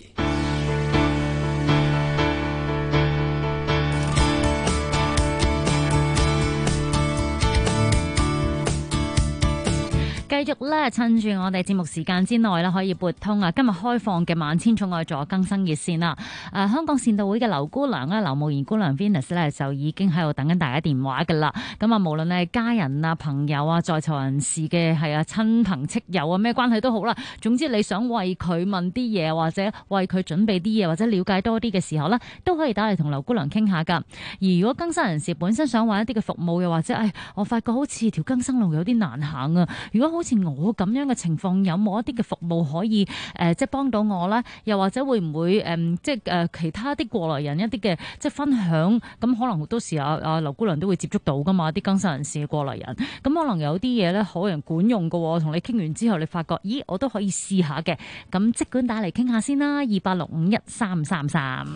繼繼續咧，趁住我哋節目時間之內啦，可以撥通啊今日開放嘅萬千寵愛助更生熱線啦。香港善導會嘅劉姑娘咧，劉慕賢姑娘 Venus 咧就已經喺度等緊大家電話噶啦。咁啊，無論你係家人啊、朋友啊、在囚人士嘅係啊親朋戚友啊，咩關係都好啦。總之你想為佢問啲嘢，或者為佢準備啲嘢，或者了解多啲嘅時候咧，都可以打嚟同劉姑娘傾下噶。而如果更生人士本身想揾一啲嘅服務，又或者我發覺好似條更生路有啲難行啊，如果好似我咁樣嘅情況，有冇一啲嘅服務可以即係幫到我咧？又或者會唔會其他啲過來人一啲嘅即係分享？咁可能好多時啊劉姑娘都會接觸到噶嘛，啲更生人士嘅過來人，咁可能有啲嘢咧可能管用噶，同你傾完之後，你發覺咦我都可以試下嘅，咁即管打嚟傾下先啦，28651333。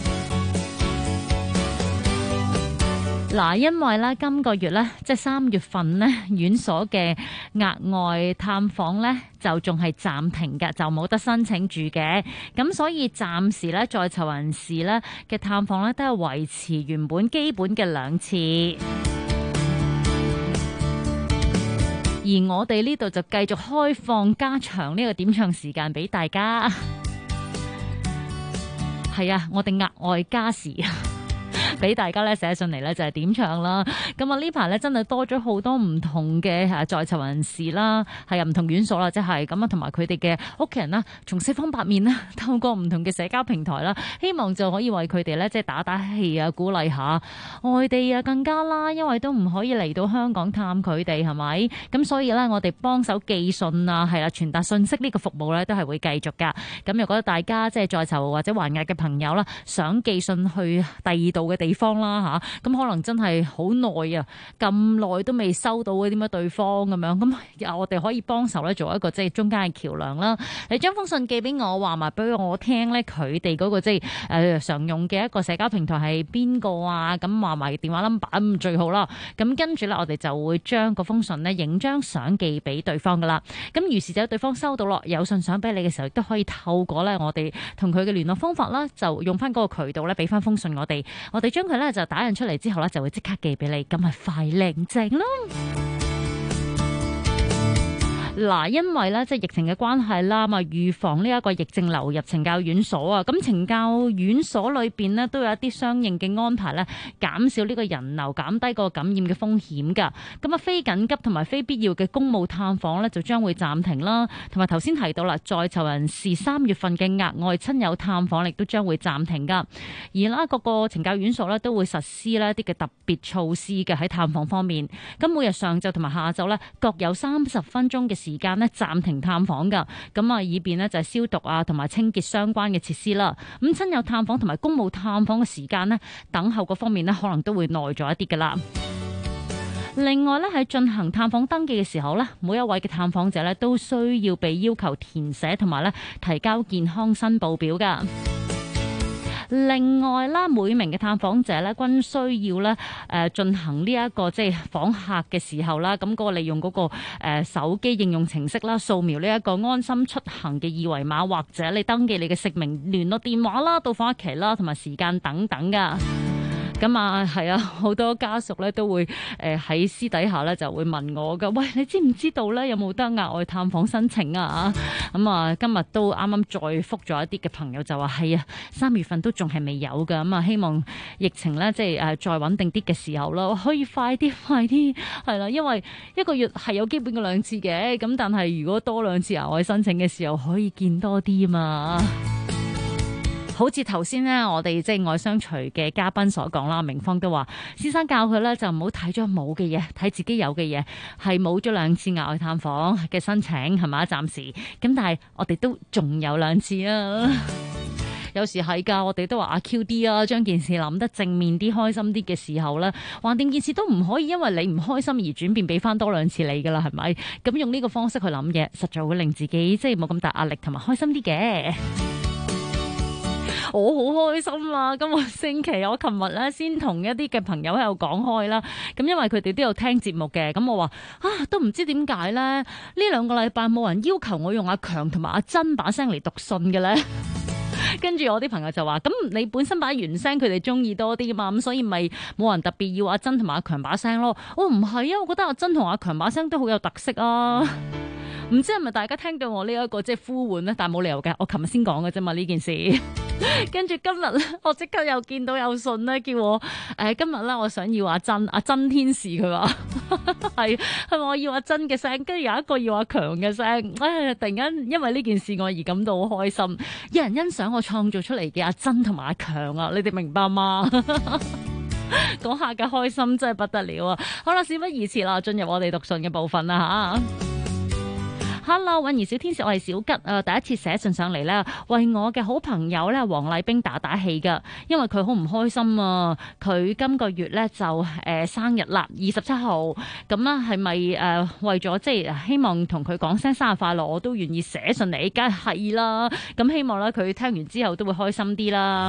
嗱，因為咧今個月咧，即係3月份咧，院所嘅額外探訪咧就仲係暫停嘅，就冇得申請住嘅。咁所以暫時咧，在囚人士咧嘅探訪咧都係維持原本基本嘅2次。而我哋呢度就繼續開放加長呢個點唱時間俾大家。係啊，我哋額外加時。俾大家咧寫信嚟咧就係點唱啦，咁啊呢排咧真係多咗好多唔同嘅在囚人士啦，係啊唔同院所啦，即係咁啊，同埋佢哋嘅屋企人啦，從四方八面啦，透過唔同嘅社交平台啦，希望就可以為佢哋咧即係打打氣啊，鼓勵下。外地啊更加啦，因為都唔可以嚟到香港探佢哋係咪？咁所以咧我哋幫手寄信啊，係啦，傳達信息呢個服務咧都係會繼續噶。咁如果大家即係在囚或者還押嘅朋友啦，想寄信去第二度嘅地方啦嚇，咁可能真係好耐啊，咁耐都未收到嘅點解對方咁樣，咁我哋可以幫手咧做一個即係中間嘅橋樑啦。你將封信寄俾我，話埋俾我聽咧，佢哋嗰個即係常用嘅一個社交平台係邊個啊？咁話埋電話 number 最好啦。咁跟住咧，我哋就會將嗰封信咧影張相寄俾對方噶啦。咁於是就對方收到咯，有信想俾你嘅時候，亦都可以透過咧我哋同佢嘅聯絡方法啦，就用翻嗰個渠道咧俾翻封信我哋將佢咧就打印出嚟之後咧，就會即刻寄俾你，咁咪快靚正咯。嗱，因為咧即係疫情嘅關係啦，嘛預防呢一個疫症流入懲教院所啊，咁懲教院所裏邊呢，都有一啲相應嘅安排咧，減少呢個人流，減低個感染嘅風險噶。咁啊，非緊急同埋非必要嘅公務探訪咧，就將會暫停啦。同埋頭先提到啦，在囚人士3月份嘅額外親友探訪亦都將會暫停噶。而啦，各個懲教院所咧都會實施咧一啲嘅特別措施嘅喺探訪方面。咁每日上晝同埋下晝咧各有30分鐘嘅時間咧暫停探訪噶，咁啊以便咧就係消毒啊同埋清潔相關嘅設施啦。咁親友探訪同埋公務探訪嘅時間咧，等候嗰方面咧可能都會耐咗一啲噶啦。另外咧喺進行探訪登記嘅時候咧，每一位嘅探訪者咧都需要被要求填寫同埋咧提交健康申報表噶。另外啦，每名嘅探訪者咧，均需要咧進行呢一個即係訪客嘅時候啦，咁個利用嗰個手機應用程式啦，掃描呢一個安心出行嘅二維碼，或者你登記你嘅姓名、聯絡電話啦、到訪日期啦、同埋時間等等噶。咁啊，係啊，好多家屬咧都會喺私底下咧就會問我噶，喂，你知唔知道咧有冇得額外探訪申請啊？咁啊，今日都啱啱再覆咗一啲嘅朋友就話係啊，3月份都仲係未有噶，咁啊，希望疫情咧即係再穩定啲嘅時候啦，可以快啲係啦，因為一個月係有基本嘅2次嘅，咁但係如果多2次額外申請嘅時候，可以見多啲嘛。好似頭先呢，我哋即係愛相隨嘅嘉賓所講啦，明芳都話先生教佢咧就唔好睇咗冇嘅嘢，睇自己有嘅嘢，係冇咗2次額外探訪嘅申請係咪？暫時咁，但係我哋都仲有2次啊。有時係㗎，我哋都話阿 Q 啲啊，將件事諗得正面啲、開心啲嘅時候咧，橫掂件事都唔可以因為你唔開心而轉變俾翻多2次你㗎啦，係咪？咁用呢個方式去諗嘢，實在會令自己即係冇咁大壓力同埋開心啲嘅。我好開心啊！今個星期我琴日咧先同一啲嘅朋友喺度講開啦，咁因為佢哋都有聽節目嘅，咁我話都唔知點解咧呢2個禮拜冇人要求我用阿強同埋阿珍把聲嚟讀信嘅咧。跟住我啲朋友就話：咁你本身把原聲佢哋中意多啲嘛，咁所以咪冇人特別要阿珍同埋阿強把聲咯。我唔係啊，我覺得阿珍同阿強把聲都好有特色啊。 唔知係咪大家聽到我呢一個即係呼喚咧？但係冇理由嘅，我琴日先講嘅啫嘛呢件事。跟住今日咧，我即刻又見到有信咧，叫我今日咧，我想要阿珍天使，佢話係咪我要阿珍嘅聲，跟住有一個要阿強嘅聲。突然間因為呢件事我而感到好開心，有人欣賞我創造出嚟嘅阿珍同埋阿強啊！你哋明白嗎？嗰下嘅開心真係不得了啊！好啦，事不宜遲啦，進入我哋讀信嘅部分啦吓。Hello， 韻兒小天使，我係小吉啊！第一次寫信上嚟咧，為我嘅好朋友咧黃麗冰打氣噶，因為佢好唔開心啊！佢今個月咧就生日啦，27號，咁啦係咪為咗即係希望同佢講聲生日快樂，我都願意寫信嚟，梗係啦！咁希望咧佢聽完之後都會開心啲啦。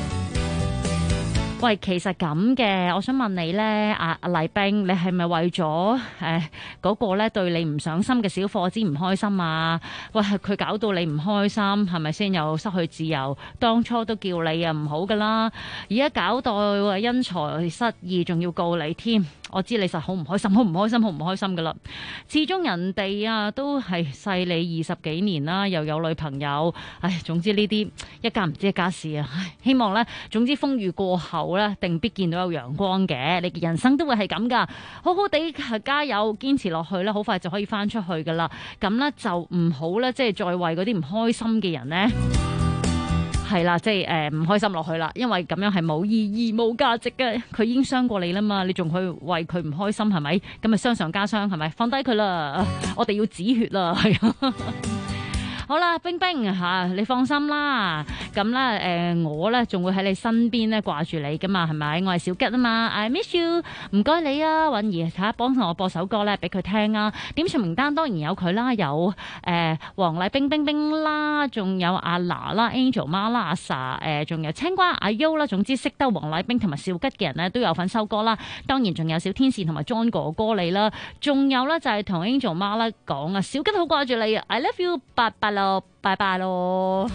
喂，其實咁嘅，我想問你咧，阿麗冰，你係咪為咗嗰個咧對你唔上心嘅小伙子唔開心啊？喂，係佢搞到你唔開心，係咪先又失去自由？當初都叫你啊唔好噶啦，而家搞到因財失義，仲要告你添。我知你實好唔開心，好唔開心，好唔開心噶啦。始終人哋啊都係細你20幾年啦，又有女朋友，總之呢啲一家唔知一家事啊。希望咧，總之風雨過後咧，定必見到有陽光嘅。你嘅人生都會係咁噶，好好地加油，堅持落去咧，好快就可以翻出去噶啦。咁咧就唔好咧，即係再為嗰啲唔開心嘅人咧。係啦，即係唔開心落去啦，因為咁樣係冇意義、冇價值嘅。佢已經傷過你啦嘛，你仲去為佢唔開心係咪？咁咪傷上加傷係咪？放低佢啦，我哋要止血啦，係啊。好啦，冰冰吓，你放心啦。咁咧，我咧仲會喺你身邊咧掛住你噶嘛，係咪？我係小吉啊嘛 ，I miss you。唔該你啊，韻兒，睇下幫我播首歌咧俾佢聽啊。點唱名單當然有佢啦，有黃麗冰冰冰啦，仲有阿娜啦 ，Angel 媽啦，阿 Sa， 仲有青瓜阿 U 啦。總之識得黃麗冰同埋小吉嘅人咧都有份收歌啦。當然仲有小天使同埋 John 哥哥你啦。仲有咧就係同 Angel 媽啦講啊，小吉好掛住你啊 ，I love you，拜拜啦。拜拜咯！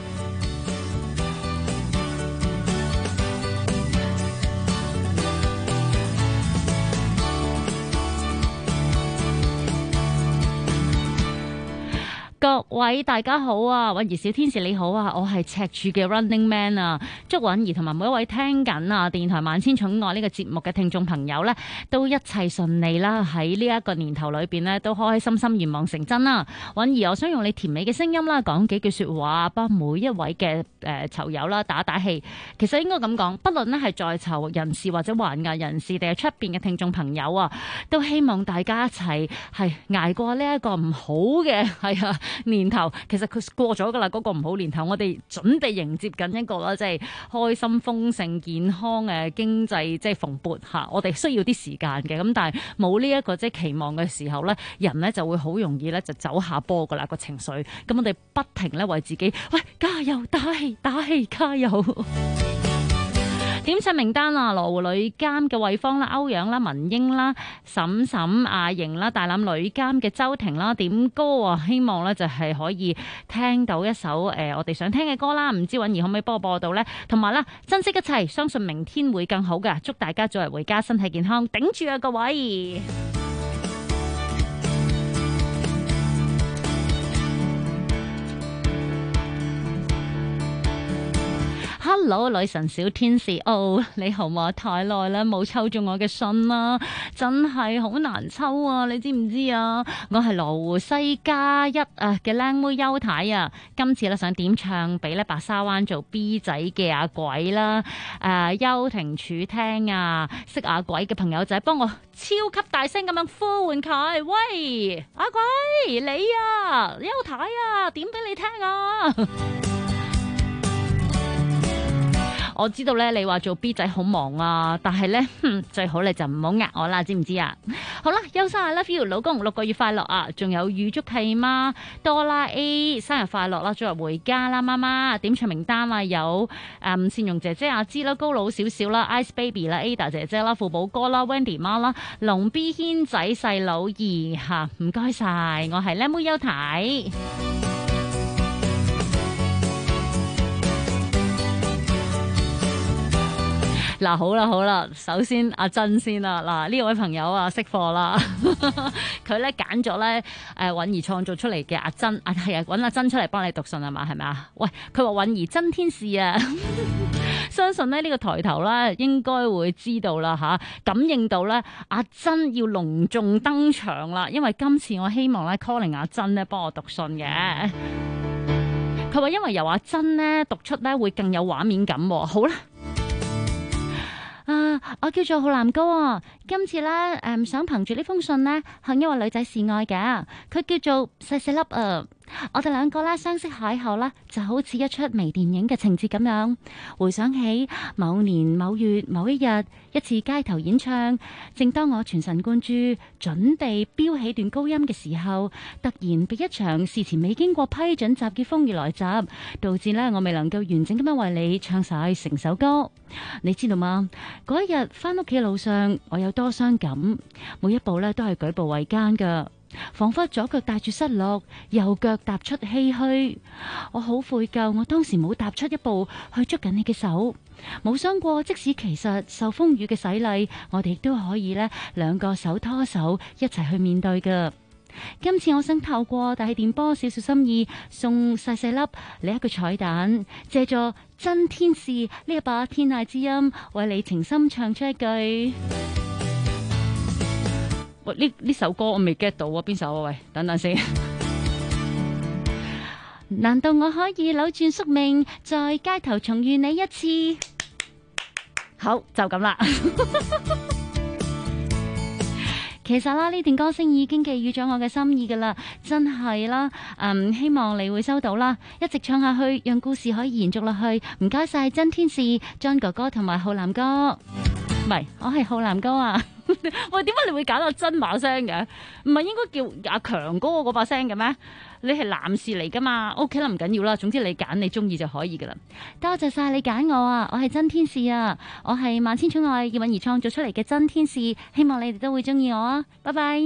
各位大家好啊，韻兒小天使你好啊，我係赤柱嘅 Running Man 啊，祝韻兒同埋每一位聽緊啊電台萬千寵愛呢個節目嘅聽眾朋友呢，都一切順利啦，喺呢一個年頭裏邊呢，都開開心心願望成真啦。韻兒，我想用你甜美嘅聲音啦，講幾句說話，幫每一位嘅囚友啦打氣。其實應該咁講，不論呢係在囚人士或者還押人士，定係出邊嘅聽眾朋友啊，都希望大家一齊係捱過呢一個唔好嘅年頭。其實佢過咗噶啦，嗰個唔好年頭，我哋準備迎接緊一個啦，即係開心豐盛健康嘅經濟即係蓬勃吓。我哋需要啲時間嘅，咁但係冇呢一個即係期望嘅時候咧，人咧就會好容易咧就走下坡噶啦個情緒。咁我哋不停咧為自己喂加油打氣加油。點唱名單啊，羅湖女監嘅慧芳啦、歐陽啦、文英啦、嬸嬸阿瑩啦、大欖女監嘅周婷啦，點歌啊，希望咧就係可以聽到一首我哋想聽嘅歌啦，唔知韻兒可唔可以幫我播到呢？同埋啦，珍惜一切，相信明天會更好嘅，祝大家早日回家，身體健康，頂住啊各位！Hello， 女神小天使，你好嘛？太耐啦，冇抽中我嘅信啦，真係好難抽啊！你知唔知啊？我係羅湖西加一嘅靚妹邱太啊，今次咧想點唱俾咧白沙灣做 B 仔嘅阿鬼啦，邱婷柱聽啊，識阿鬼嘅朋友仔幫我超級大聲咁樣呼喚佢，喂，阿鬼你啊，邱太啊，點俾你聽啊！我知道咧，你話做 B 仔好忙啊，但係咧，最好你就唔好呃我啦，知唔知啊？好啦，邱生 I love you， 老公6個月快樂啊！仲有預祝契媽多啦 A 生日快樂啦，早日回家啦，媽媽點唱名單啊？有善容姐姐阿芝啦，高佬少少啦 ，Ice Baby 啦 ，Ada 姐姐啦，富寶哥啦 ，Wendy 媽啦，龍 B 軒仔細佬2吓，唔該晒，我係靚妹邱太。 嗱，好啦，首先阿珍先啦，嗱呢位朋友啊識貨啦，佢咧揀咗咧韻兒創造出嚟嘅阿珍，係啊揾阿珍出嚟幫你讀信係嘛，係咪啊？喂，佢話韻兒真天使啊！相信咧呢個抬頭咧應該會知道啦吓，感應到咧阿珍要隆重登場啦，因為今次我希望咧 calling 阿珍咧幫我讀信嘅。佢話因為由阿珍咧讀出咧會更有畫面感。好啦。我叫做浩南高啊，今次咧想憑住呢封信咧向一位女仔示愛嘅，佢叫做細細粒啊。我哋兩個咧相識邂逅啦，就好似一出微電影嘅情節咁樣。回想起某年某月某一日一次街頭演唱，正當我全神貫注準備飆起段高音嘅時候，突然被一場事前未經過批准集結風雨來襲，導致咧我未能夠完整咁樣為你唱晒成首歌。你知道嗎？嗰一日翻屋企嘅路上，我有多傷感，每一步咧都係舉步維艱噶。仿佛左腳帶住失落，右腳踏出唏噓。我好悔疚，我當時冇踏出一步去捉緊你嘅手，冇想過即使其實受風雨嘅洗禮，我哋亦都可以咧兩個手拖手一齊去面對㗎。今次我想透過大氣電波少少心意，送細細粒你一個彩蛋，借助真天使呢一把天籟之音，為你情深唱出一句。喂，呢首歌我未 get 到啊，邊首啊？喂，等等先。難道我可以扭轉宿命，在街頭重遇你一次？好，就咁啦。其實啦，呢段歌聲已經寄予咗我嘅心意噶啦，真係啦。希望你會收到啦，一直唱下去，讓故事可以延續落去。唔該晒真天使 John 哥哥同埋浩南哥，唔係，我係浩南哥啊。喂，點解你會揀到真把聲嘅？唔係應該叫阿強哥嗰把聲嘅咩？你係男士嚟噶嘛 ？OK 啦，唔緊要啦，總之你揀你中意就可以噶啦。多謝晒你揀我啊！我係真天使啊！我係萬千寵愛葉韻兒創造出嚟嘅真天使，希望你哋都會中意我啊！拜拜。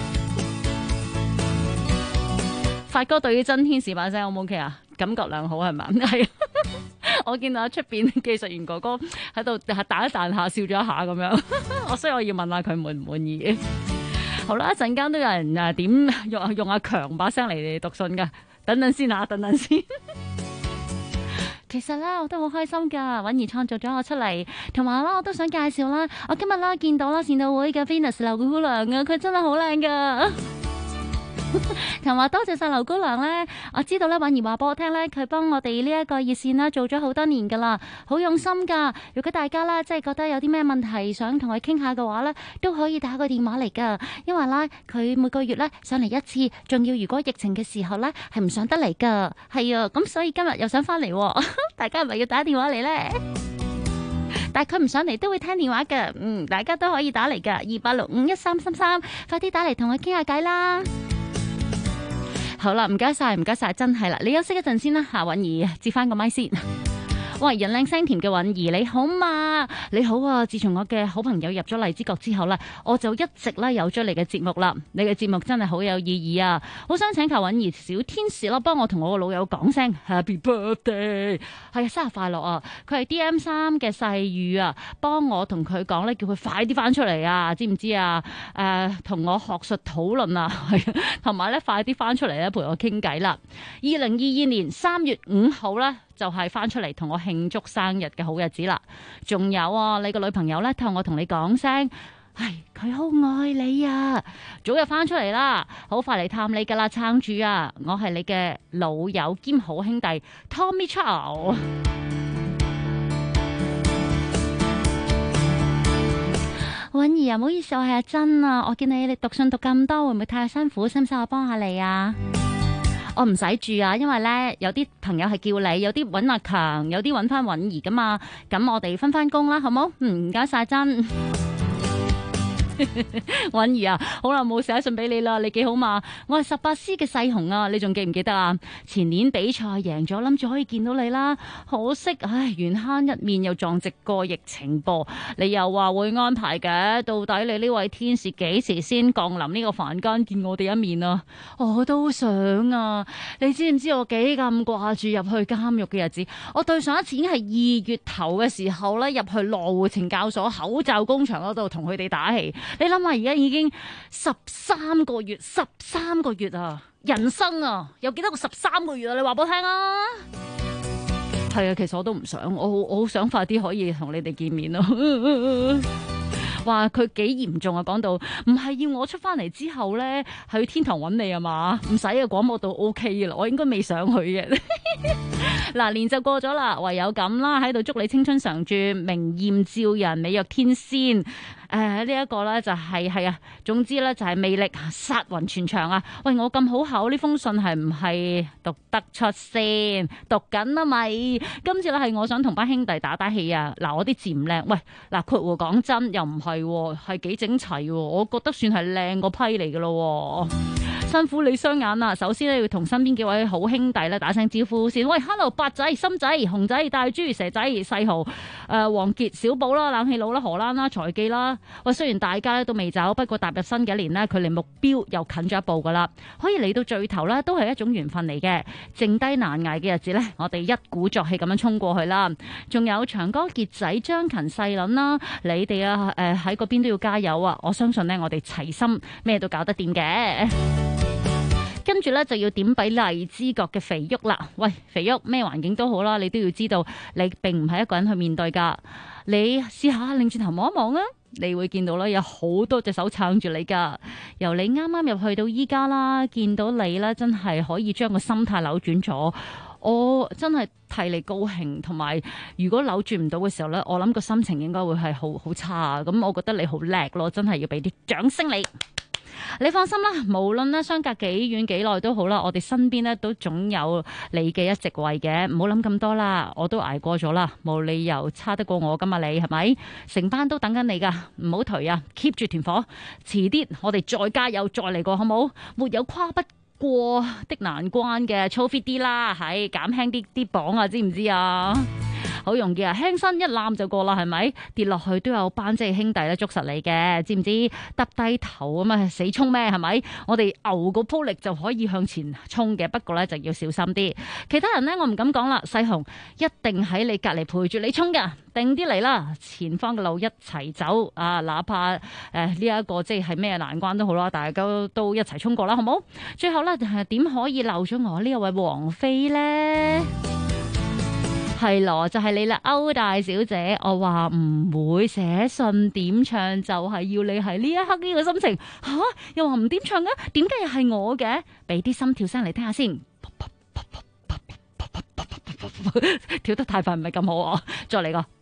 發哥對於真天使把聲 O 唔 OK 啊？感覺良好係咪？係。我見到出邊技術員哥哥喺度彈一彈下，笑咗一下咁樣，所以我要問下佢滿唔滿意。好啦，一陣間都有人點用阿強把聲嚟讀信噶，等等先啊，等等先。其實啦，我都好開心噶，韻兒創造咗我出嚟，同埋啦，我都想介紹啦，我今日啦見到啦善導會嘅 Venus 劉姑娘啊，佢真係好靚噶。同埋多謝晒劉姑娘咧，我知道咧，韻兒話俾我聽咧，佢幫我哋呢一個熱線啦做咗好多年噶啦，好用心噶。如果大家啦即係覺得有啲咩問題想同佢傾下嘅話咧，都可以打個電話嚟噶。因為咧佢每個月咧上嚟一次，仲要如果疫情嘅時候咧係唔上得嚟噶。係啊，咁所以今日又想翻嚟，大家係咪要打電話嚟咧？但係佢唔上嚟都會聽電話嘅，大家都可以打嚟噶，28651333，快啲打嚟同我傾下偈啦。好啦，唔該晒，真係啦，你休息一陣先啦，下韻兒接翻個麥先。喂，人靚聲甜嘅韻兒你好嘛？你好啊！自從我嘅好朋友入咗荔枝角之後咧，我就一直咧有咗你嘅節目啦。你嘅節目真係好有意義啊！好想請求韻兒小天使啦，幫我同我個老友講聲 Happy Birthday， 係生日快樂啊！佢係 DM3嘅細雨啊，幫我同佢講咧，叫佢快啲翻出嚟啊！知唔知啊？同我學術討論啊，係同埋咧快啲翻出嚟咧陪我傾偈啦。2022年3月5號咧，就係翻出嚟同我慶祝生日嘅好日子啦！仲有啊，你個女朋友咧，託我同你講聲，佢好愛你啊！早日翻出嚟啦，好快嚟探你噶啦，撐住啊！我係你嘅老友兼好兄弟 Tommy Chow。韻兒啊，唔好意思，我係阿珍啊，我見你讀信讀咁多，會唔會太辛苦？使唔使我幫下你啊？我唔使住啊，因為咧有啲朋友係叫你，有啲揾阿強，有啲揾翻韻兒噶嘛。咁我哋分翻工啦，好冇？唔該晒真。 允兒啊，好耐冇寫信俾你啦，你幾好嘛？我係18C嘅細紅啊，你仲記唔記得啊？前年比賽贏咗，諗住可以見到你啦，可惜唉，緣慳一面又撞直個疫情噃。你又話會安排嘅，到底你呢位天使幾時先降臨呢個凡間見我哋一面啊？我都想啊，你知唔知我幾咁掛住入去監獄嘅日子？我對上一次已經係2月頭嘅時候咧，入去羅湖懲教所口罩工場嗰度同佢哋打氣。你諗下，而家已經13個月啊！人生啊，有幾多個13個月啊？你話俾我聽啊！係啊，其實我都唔想，我好想快啲可以同你哋見面咯。話佢幾嚴重啊？講到唔係要我出翻嚟之後咧，去天堂揾你啊嘛？唔使啊，廣播道 OK 嘅啦，我應該未上去嘅。嗱，年就過咗啦，唯有咁啦，喺度祝你青春常駐，明豔照人，美若天仙。呢一個咧就係啊，總之咧就係魅力殺暈全場啊！喂，我咁好口，呢封信係唔係讀得出先？讀緊啊咪？今次咧係我想同班兄弟打氣啊！嗱，我啲字唔靚，喂，嗱括弧講真又唔係，係幾整齊，我覺得算係靚個批嚟噶咯。辛苦你雙眼啦！首先咧要同身邊幾位好兄弟咧打聲招呼先。喂 ，hello 八仔、心仔、熊仔、大豬、蛇仔、細豪、王傑、小寶啦、冷氣佬啦、荷蘭啦、財記啦。喂，雖然大家咧都未走，不過踏入新嘅一年咧，距離目標又近咗一步噶啦。可以嚟到最頭咧，都係一種緣分嚟嘅。剩低難捱嘅日子咧，我哋一鼓作氣咁樣衝過去啦。仲有長江傑仔、張勤細撚啦，你哋啊喺嗰邊都要加油啊！我相信呢，我哋齊心咩都搞得掂嘅。跟住咧就要點俾荔枝角嘅肥旭啦。喂，肥旭咩環境都好啦，你都要知道你並唔係一個人去面對噶。你試下擰轉頭望一望啊，你會見到啦，有好多隻手撐住你噶。由你啱啱入去到依家啦，見到你咧，真係可以將個心態扭轉咗。我真係替你高興，同埋如果扭轉唔到嘅時候咧，我諗個心情應該會係好差。咁我覺得你好叻咯，真係要俾啲掌聲你。你放心啦，無論咧相隔幾遠幾耐都好啦，我哋身邊咧都總有你嘅一席位嘅，唔好諗咁多啦，我都捱過咗啦，冇理由差得過我噶嘛，你係咪？成班都等緊你噶，唔好頹啊 ，keep 住團火，遲啲我哋再加油再嚟過好冇？沒有跨不過的難關嘅，操 fit 啲啦，係減輕啲磅啊，知唔知啊？好容易啊，輕身一攬就過啦，係咪？跌落去都有班即係兄弟咧捉實你嘅，知唔知？耷低頭咁啊，死衝咩？係咪？我哋牛個鋪力就可以向前衝嘅，不過咧就要小心啲。其他人咧我唔敢講啦，細紅一定喺你隔籬陪住你衝㗎，定啲嚟啦！前方嘅路一齊走啊，哪怕呢一個即係咩難關都好啦，大家都一齊衝過啦，好冇？最後咧係點可以漏咗我呢一位王妃咧？係咯，就係你啦，歐大小姐。我話唔會寫信點唱，就係要你係呢一刻呢個心情吓，又話唔點唱嘅，點解又係我嘅？俾啲心跳聲嚟聽下先，跳得太快唔係咁好啊！再嚟個。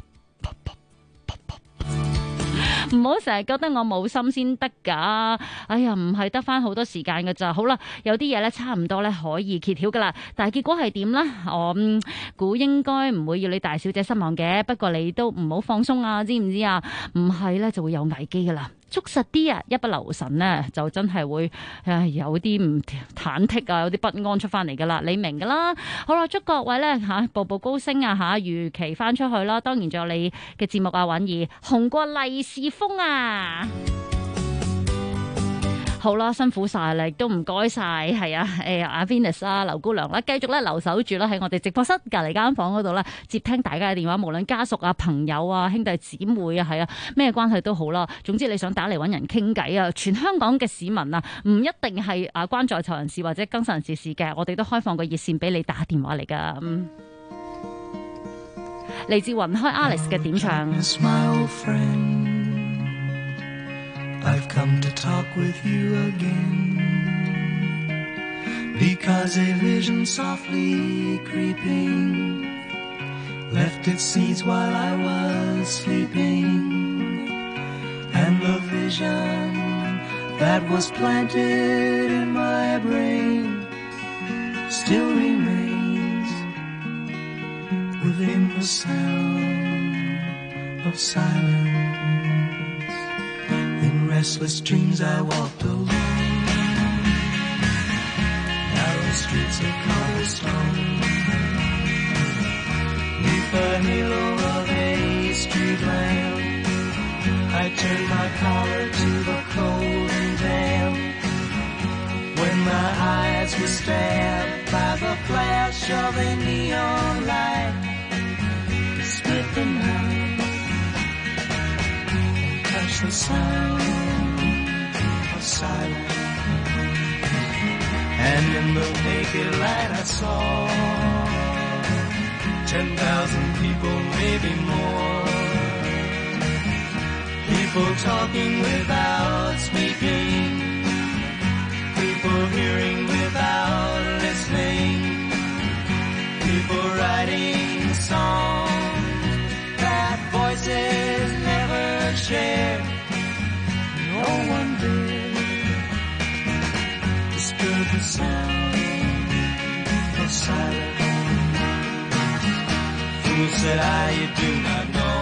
唔好成日覺得我冇心先得噶，哎呀，唔係得翻好多時間㗎咋。好啦，有啲嘢咧差唔多咧可以揭曉噶啦，但係結果係點咧？我估應該唔會要你大小姐失望嘅，不過你都唔好放鬆啊，知唔知啊？唔係咧就會有危機噶啦。捉實啲啊！一不留神呢，就真係會有啲唔忐忑啊，有啲不安出翻嚟噶啦，你明噶啦。好啦，祝各位咧步步高升啊嚇，如期翻出去啦。當然仲有你嘅節目啊，允兒紅過利是風啊！好啦，辛苦晒啦，亦都唔該晒，係啊，阿 Venus 啊，劉姑娘啦，繼續咧留守住啦，喺我哋直播室隔離間房嗰度啦，接聽大家嘅電話，無論家屬啊、朋友啊、兄弟姊妹啊，係啊，咩關係都好啦。總之你想打嚟揾人傾偈啊，全香港嘅市民啊，唔一定係關在囚人士或者更生人士嘅，我哋都開放個熱線俾你打電話嚟噶。嚟自雲開 Alice 嘅點唱。 I've come to talk with you again, because a vision softly creeping left its seeds while I was sleeping, and the vision that was planted in my brain still remains within the sound of silence. restless dreams I walked alone. Narrow streets of cobblestone, neath the halo of a street lamp, I turned my collar to the cold and damp. When my eyes were stabbed by the flash of a neon light, it split the night and touched the sound of silence. And in the naked light I saw 10,000 people, maybe more. People talking without speaking, people hearing without listening, people writing songs that voices never shared. No one did disturb the sound of silence. Fool, said I, you do not know,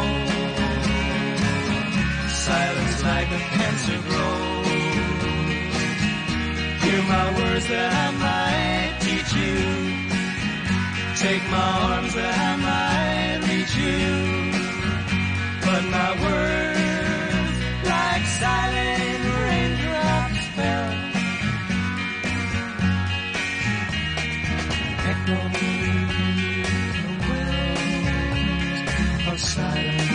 silence like a cancer grows. Hear my words that I might teach you, take my arms that I might reach you, but my words like silent raindrops fell, echoing the wells of silence.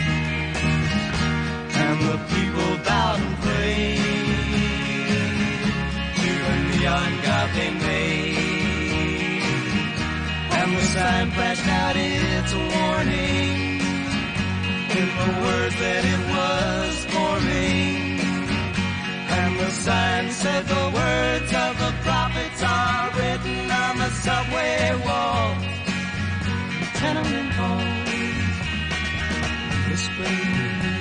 And the people bowed and prayed to the neon god they made, and the sign flashed out its warning in the words that it was forming. And the sign said the words of the prophets are written on the subway walls, tenement halls, whispering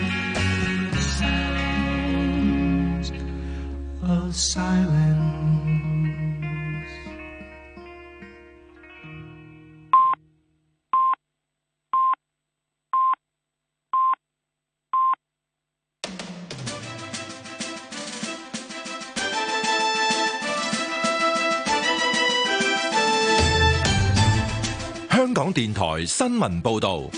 of silence. 香港電台新聞報道。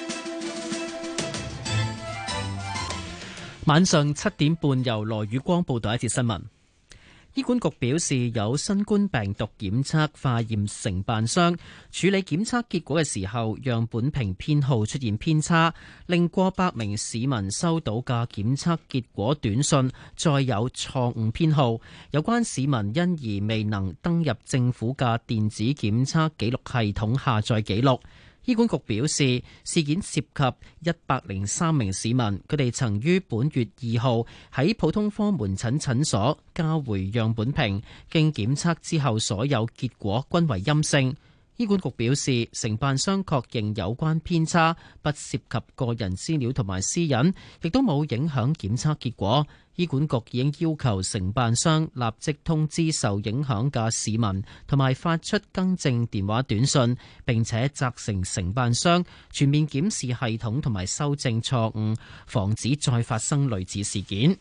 晚上7點半，由羅宇光報道一節新聞。醫管局表示，有新冠病毒檢測化驗承辦商處理檢測結果嘅時候，樣本瓶編號出現偏差，令過百名市民收到嘅檢測結果短信載有錯誤編號。有關市民因而未能登入政府嘅電子檢測記錄系統下載記錄。醫管局表示，事件涉及103名市民，佢哋曾於本月2號喺普通科門診診所交回樣本瓶，經檢測之後所有結果均為陰性。醫管局表示，承辦商確認有關偏差不涉及個人資料同埋私隱，亦都冇影響檢測結果。醫管局已經要求承辦商立即通知受影響嘅市民，同埋發出更正電話短信，並且責成承辦商全面檢視系統同埋修正錯誤，防止再發生類似事件。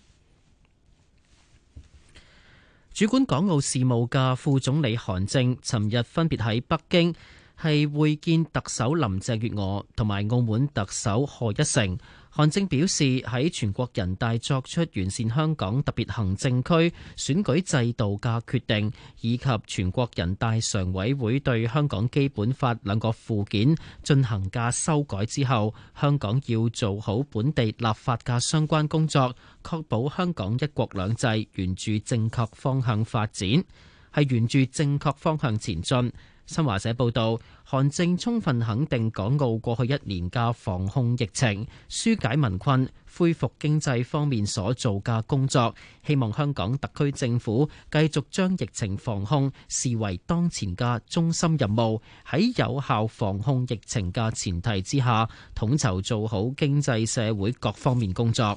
主管港澳事務嘅副總理韓正尋日分別喺北京會見特首林鄭月娥同埋澳門特首賀一誠。韓正表示，喺全國人大作出完善香港特別行政區選舉制度嘅決定，以及全國人大常委會對香港基本法2個附件進行嘅修改之後，香港要做好本地立法嘅相關工作，確保香港一國兩制沿住正確方向發展，係沿住正確方向前進。新華社報道，韓正充分肯定港澳過去1年嘅防控疫情、紓解民困、恢復經濟方面所做嘅工作，希望香港特區政府繼續將疫情防控視為當前嘅中心任務，喺有效防控疫情嘅前提之下，統籌做好經濟社會各方面工作。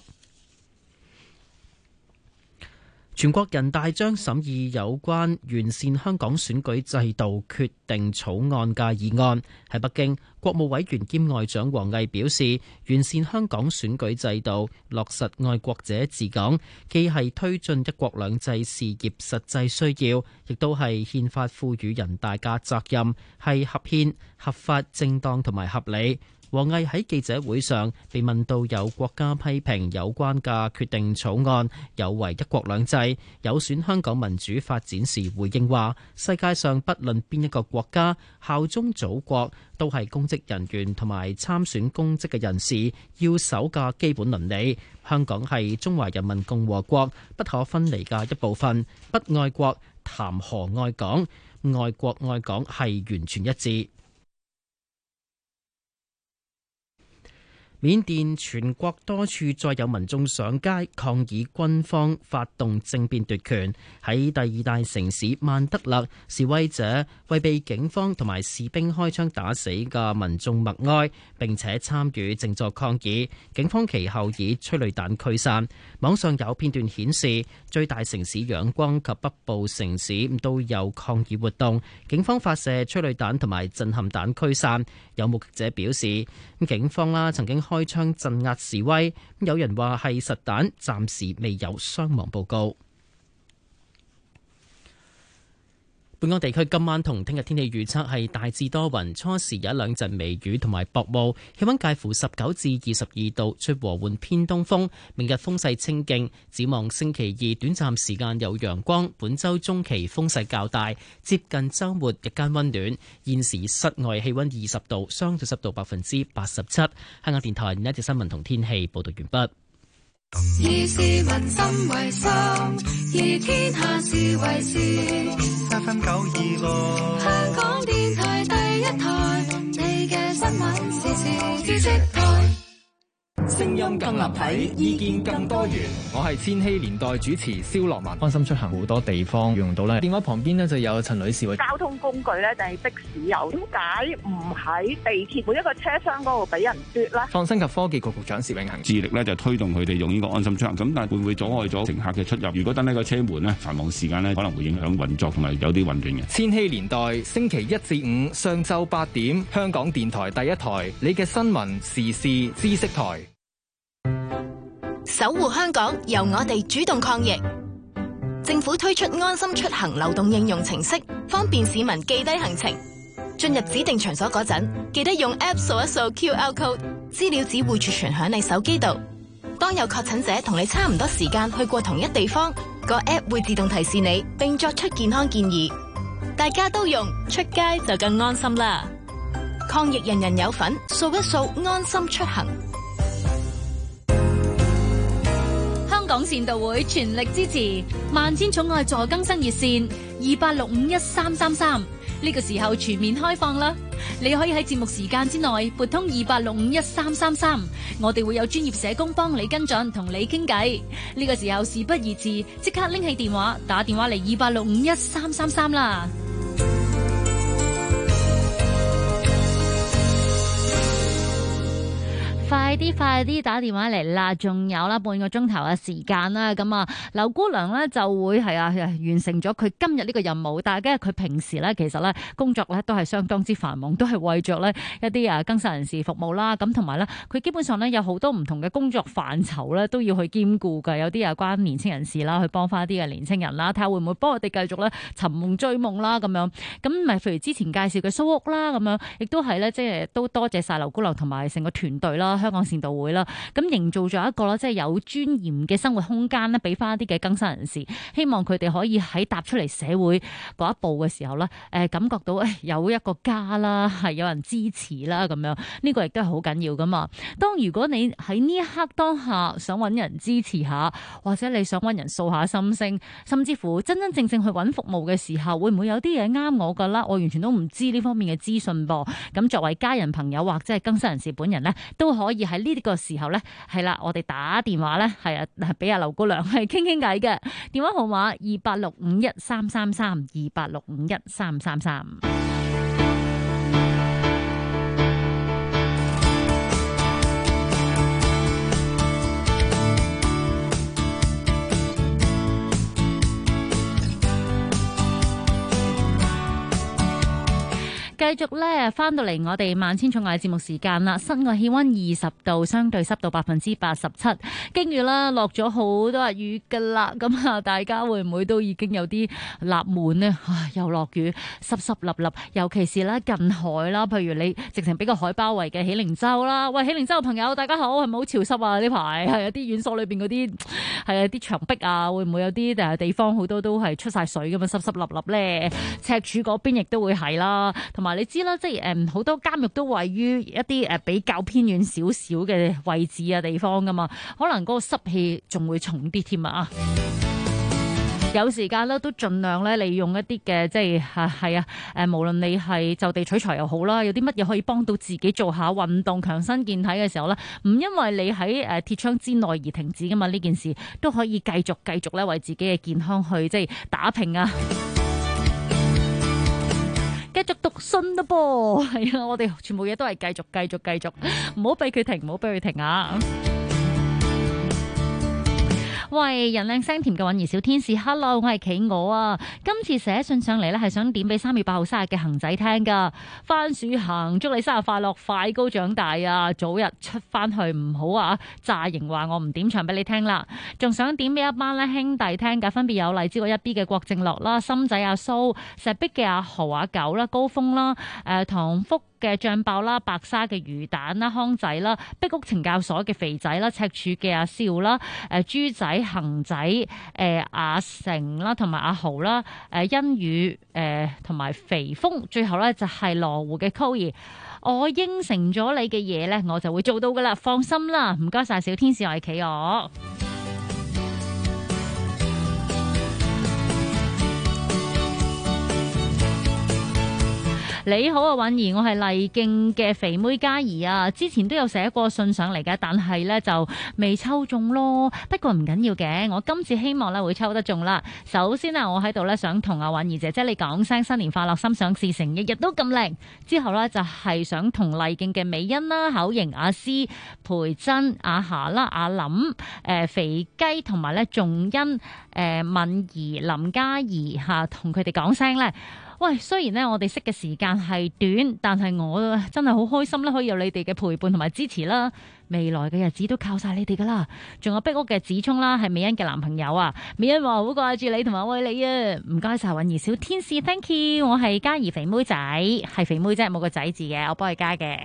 全國人大將審議有關完善香港選舉制度決定草案嘅議案。喺北京，國國務委員兼外長王毅表示，完善香港選舉制度，落實愛國者治港，既係推進一國兩制事業實際需要，亦都係憲法賦予人大嘅責任，係合憲、合法、正當同埋合理。王毅喺記者會上被問到有國家批評有關嘅決定草案有違一國兩制，有損香港民主發展時，回應話：世界上不論邊一個國家效忠祖國，都係公職人員同埋參選公職嘅人士要守嘅基本倫理。香港係中華人民共和國不可分離嘅一部分，不愛國談何愛港？愛國愛港係完全一致。緬甸全國多處再有民眾上街抗議軍方發動政變奪權。喺第二大城市曼德勒，示威者為被警方同埋士兵開槍打死嘅民眾默哀，並且參與靜坐抗議。警方其後以催淚彈驅散。網上有片段顯示，最大城市仰光及北部城市都有抗議活動，警方發射催淚彈同埋震撼彈驅散。有目擊者表示，警方曾經開槍鎮壓示威，有人話係實彈，暫時未有傷亡報告。本港地區今晚同聽日天氣預測係大致多雲，初時有一兩陣微雨同埋薄霧，氣溫介乎19至22度，吹和緩偏東風。明日風勢清勁，展望星期二短暫時間有陽光，本週中期風勢較大，接近週末日間溫暖。現時室外氣溫20度，相對濕度87%。香港電台呢一節新聞同天氣報道完畢。 以市民心為心，以天下事為事。FM 926，香港電台第一台，你嘅新聞時事知識台。 聲音更立體，意見更多元。我係千禧年代主持蕭樂文。安心出行好多地方用到咧。電話旁邊呢就有陳女士。 交通工具咧定係的士有？點解唔喺地鐵每一個車廂嗰度俾人奪咧？ 創新及科技局局長薛永恒致力咧就推動佢哋用呢個安心出行。咁但係會唔會阻礙咗乘客嘅出入？如果等呢個車門咧繁忙時間咧，可能會影響運作同埋有啲混亂嘅。 千禧年代星期一至五上晝8點，香港電台第一台，你嘅新聞時事知識台。 守護香港，由我哋主動抗疫。政府推出安心出行流動應用程式，方便市民記低行程。進入指定場所嗰陣，記得用 App 掃一掃 QR code， 資料只會儲存響你手機度。當有確診者同你差唔多時間去過同一地方，個 App 會自動提示你，並作出健康建議。大家都用，出街就更安心啦！抗疫人人有份，掃一掃安心出行。 香港善道會全力支持萬千寵愛助更生熱線28651333，呢個時候全面開放啦！你可以喺節目時間之內撥通28651333，我哋會有專業社工幫你跟進，同你傾偈。呢個時候事不宜遲，即刻拎起電話打電話嚟28651333啦！快啲打電話嚟啦！仲有啦半個鐘頭嘅時間啦，咁啊劉姑娘咧就會係完成咗佢今日呢個任務。但係佢平時咧其實咧工作咧都係相當之繁忙，都係為着咧一啲更生人士服務啦。咁同埋咧佢基本上咧有好多唔同嘅工作範疇咧都要去兼顧㗎。有啲關年青人士啦，去幫翻一啲嘅年青人啦，睇下會唔會幫我哋繼續咧尋夢追夢啦咁樣。咁咪譬如之前介紹嘅蘇屋啦咁樣，亦都係咧即係都多謝晒劉姑娘同埋成個團隊啦，香港善道會啦，咁營造咗一個啦，即係有尊嚴嘅生活空間咧，俾翻一啲嘅更生人士，希望佢哋可以喺踏出嚟社會嗰一步嘅時候咧，感覺到有一個家啦，係有人支持啦，咁樣呢個亦都係好緊要噶嘛。如果你喺呢一刻當下想揾人支持下，或者你想揾人訴下心聲，甚至乎真真正正去揾服務嘅時候，會唔會有啲嘢啱我噶啦？我完全都唔知呢方面嘅資訊噃。咁作為家人朋友或者係更生人士本人咧，都可以喺呢個時候咧，係啦，我哋打電話咧，係俾阿劉姑娘係傾傾偈嘅。電話號碼28651333，28651333。繼續咧翻到嚟我哋萬千寵愛節目時間啦，室外氣溫20度，相對濕度87%。經月啦，落咗好多日雨噶啦，咁啊，大家會唔會都已經有啲納悶呢？唉，又落雨，濕濕立立，尤其是咧近海啦，譬如你直情俾個海包圍嘅喜靈洲啦。喂，喜靈洲嘅朋友，大家好，係咪好潮濕啊？呢排係有啲院所裏邊嗰啲係啊啲牆壁啊，會唔會有啲地方好多都係出晒水咁樣濕濕立立咧？赤柱嗰邊亦都會係啦，同埋你知啦，即係好多監獄都位於一啲比較偏遠少少嘅位置啊地方噶嘛，可能嗰個濕氣仲會重啲添啊！有時間咧都盡量咧利用一啲嘅即係係無論你係就地取材又好啦，有啲乜嘢可以幫到自己做下運動強身健體嘅時候咧，唔因為你喺鐵窗之內而停止噶嘛，呢件事都可以繼續咧為自己嘅健康去即係打拼啊！繼續讀信咯噃，係啊！我哋全部嘢都係繼續，唔好俾佢停啊！喂，人靚聲甜嘅韻兒小天使 ，Hello， 我係企鵝啊！今次寫信上嚟咧，係想點俾3月8號生日嘅恒仔聽噶。番薯行，祝你生日快樂，快高長大啊！早日出翻去，唔好啊！詐型話我唔點唱俾你聽啦。仲想點俾一班咧兄弟聽噶，分別有荔枝角1B嘅郭正樂啦、心仔阿蘇、石壁嘅阿豪阿九啦、高峰啦、唐福嘅醬爆啦、白沙嘅魚蛋啦、康仔啦、壁屋懲教所嘅肥仔啦、赤柱嘅阿少啦、豬仔、恒仔、阿成啦，同埋阿豪啦、欣宇同埋肥峰，最後咧就係羅湖嘅 Coy。我應承咗你嘅嘢咧，我就會做到噶啦，放心啦，唔該晒小天使，我係企鵝。你好啊，韻兒，我係麗徑嘅肥妹嘉怡啊，之前都有寫過信上嚟嘅，但係呢就未抽中咯。不過唔緊要嘅，我今次希望呢會抽得中啦。首先啊，我喺度呢想同阿韻兒姐姐你講聲新年快樂，心想事成，日日都咁靚。之後呢就係想同麗徑嘅美欣啦、口型阿詩、培珍、阿霞啦、阿林、肥雞同埋呢仲欣、敏儀、林嘉怡嚇，同佢哋講聲呢。喂，雖然咧我哋識嘅時間係短，但係我真係好開心咧，可以有你哋嘅陪伴同埋支持啦。未來嘅日子都靠晒你哋噶啦。仲有壁屋嘅子聰啦，係美欣嘅男朋友啊。美欣話好掛住你同埋愛你啊，唔該晒韻兒小天使 ，thank you。我係嘉怡肥妹仔，係肥妹啫，冇個仔字嘅，我幫佢加嘅。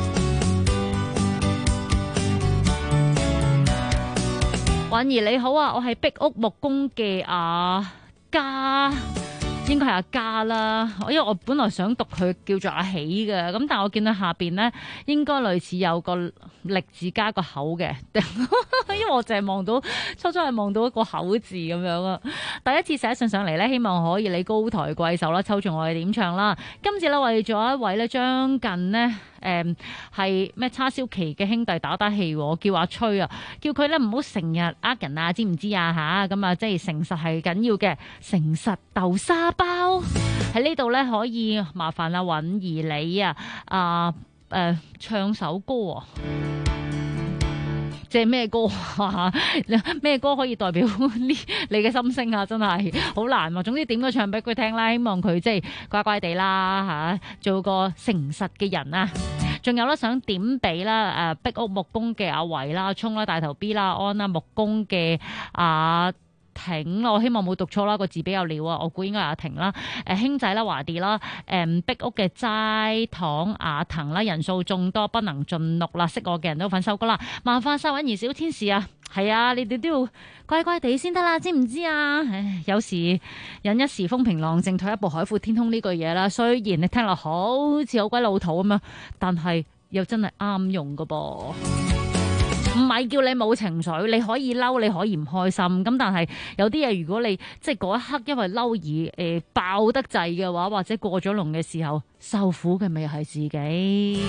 韻兒你好啊，我係壁屋木工嘅阿嘉。應該係阿嘉啦，因為我本來想讀佢叫做阿喜嘅，咁但係我見到下邊咧，應該類似有個力字加個口嘅，因為我淨係望到初係望到一個口字咁樣啊。第一次寫信上嚟咧，希望可以你高抬貴手啦，抽中我哋點唱啦。今次咧為咗一位咧將近呢係咩叉燒旗嘅兄弟打氣，叫阿崔啊，叫佢咧唔好成日呃人啊，知唔知啊吓？咁啊，即係誠實係緊要嘅，誠實豆沙包喺呢度咧，可以麻煩阿韻兒你啊唱首歌啊！即係咩歌啊？咩歌可以代表你嘅心聲啊？真係好難啊！總之點個唱俾佢聽啦，希望佢即係乖乖地啦吓，做個誠實嘅人啊！仲有啦，想點俾啦壁屋木工嘅阿維啦、阿聰啦、大頭 B 啦、安啦、木工嘅阿婷，我希望冇讀錯啦，個字比較潦啊，我估應該係阿婷啦。兄仔啦、華弟啦，壁屋嘅齋糖阿騰啦，人數眾多不能盡錄啦，識我嘅人都份收歌啦。麻煩晒韻兒小天使啊，係啊，你哋都要乖乖地先得啦，知唔知啊？唉，有時忍一時風平浪靜，退一步海闊天空呢句嘢啦，雖然你聽落好似好鬼老土咁樣，但係又真係啱用噶噃。唔係叫你冇情緒，你可以嬲，你可以唔開心。咁但係有啲嘢，如果你即係嗰一刻因為嬲而爆得滯嘅話，或者過咗龍嘅時候，受苦嘅咪係自己。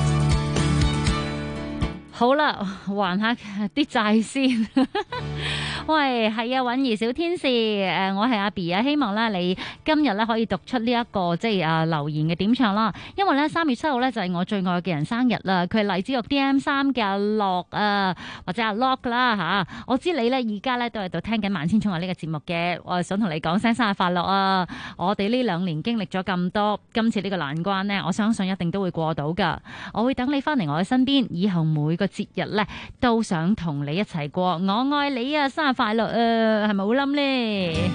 好啦，還下啲債先。 喂，係啊，允兒小天使，我係阿 B 啊，希望咧你今日咧可以讀出呢一個即係留言嘅點唱啦，因為咧3月7號咧就係我最愛嘅人生日啦，佢係荔枝角 DM3嘅阿樂啊，或者阿 Lock 啦吓，我知你咧而家咧都喺度聽緊萬千寵愛呢個節目嘅，我係想同你講聲生日快樂啊！我哋呢2年經歷咗咁多，今次呢個難關呢，我相信一定都會過到噶，我會等你翻嚟我嘅身邊，以後每個節日咧都想同你一齊過，我愛你啊！生日快樂啊！係咪好冧呢？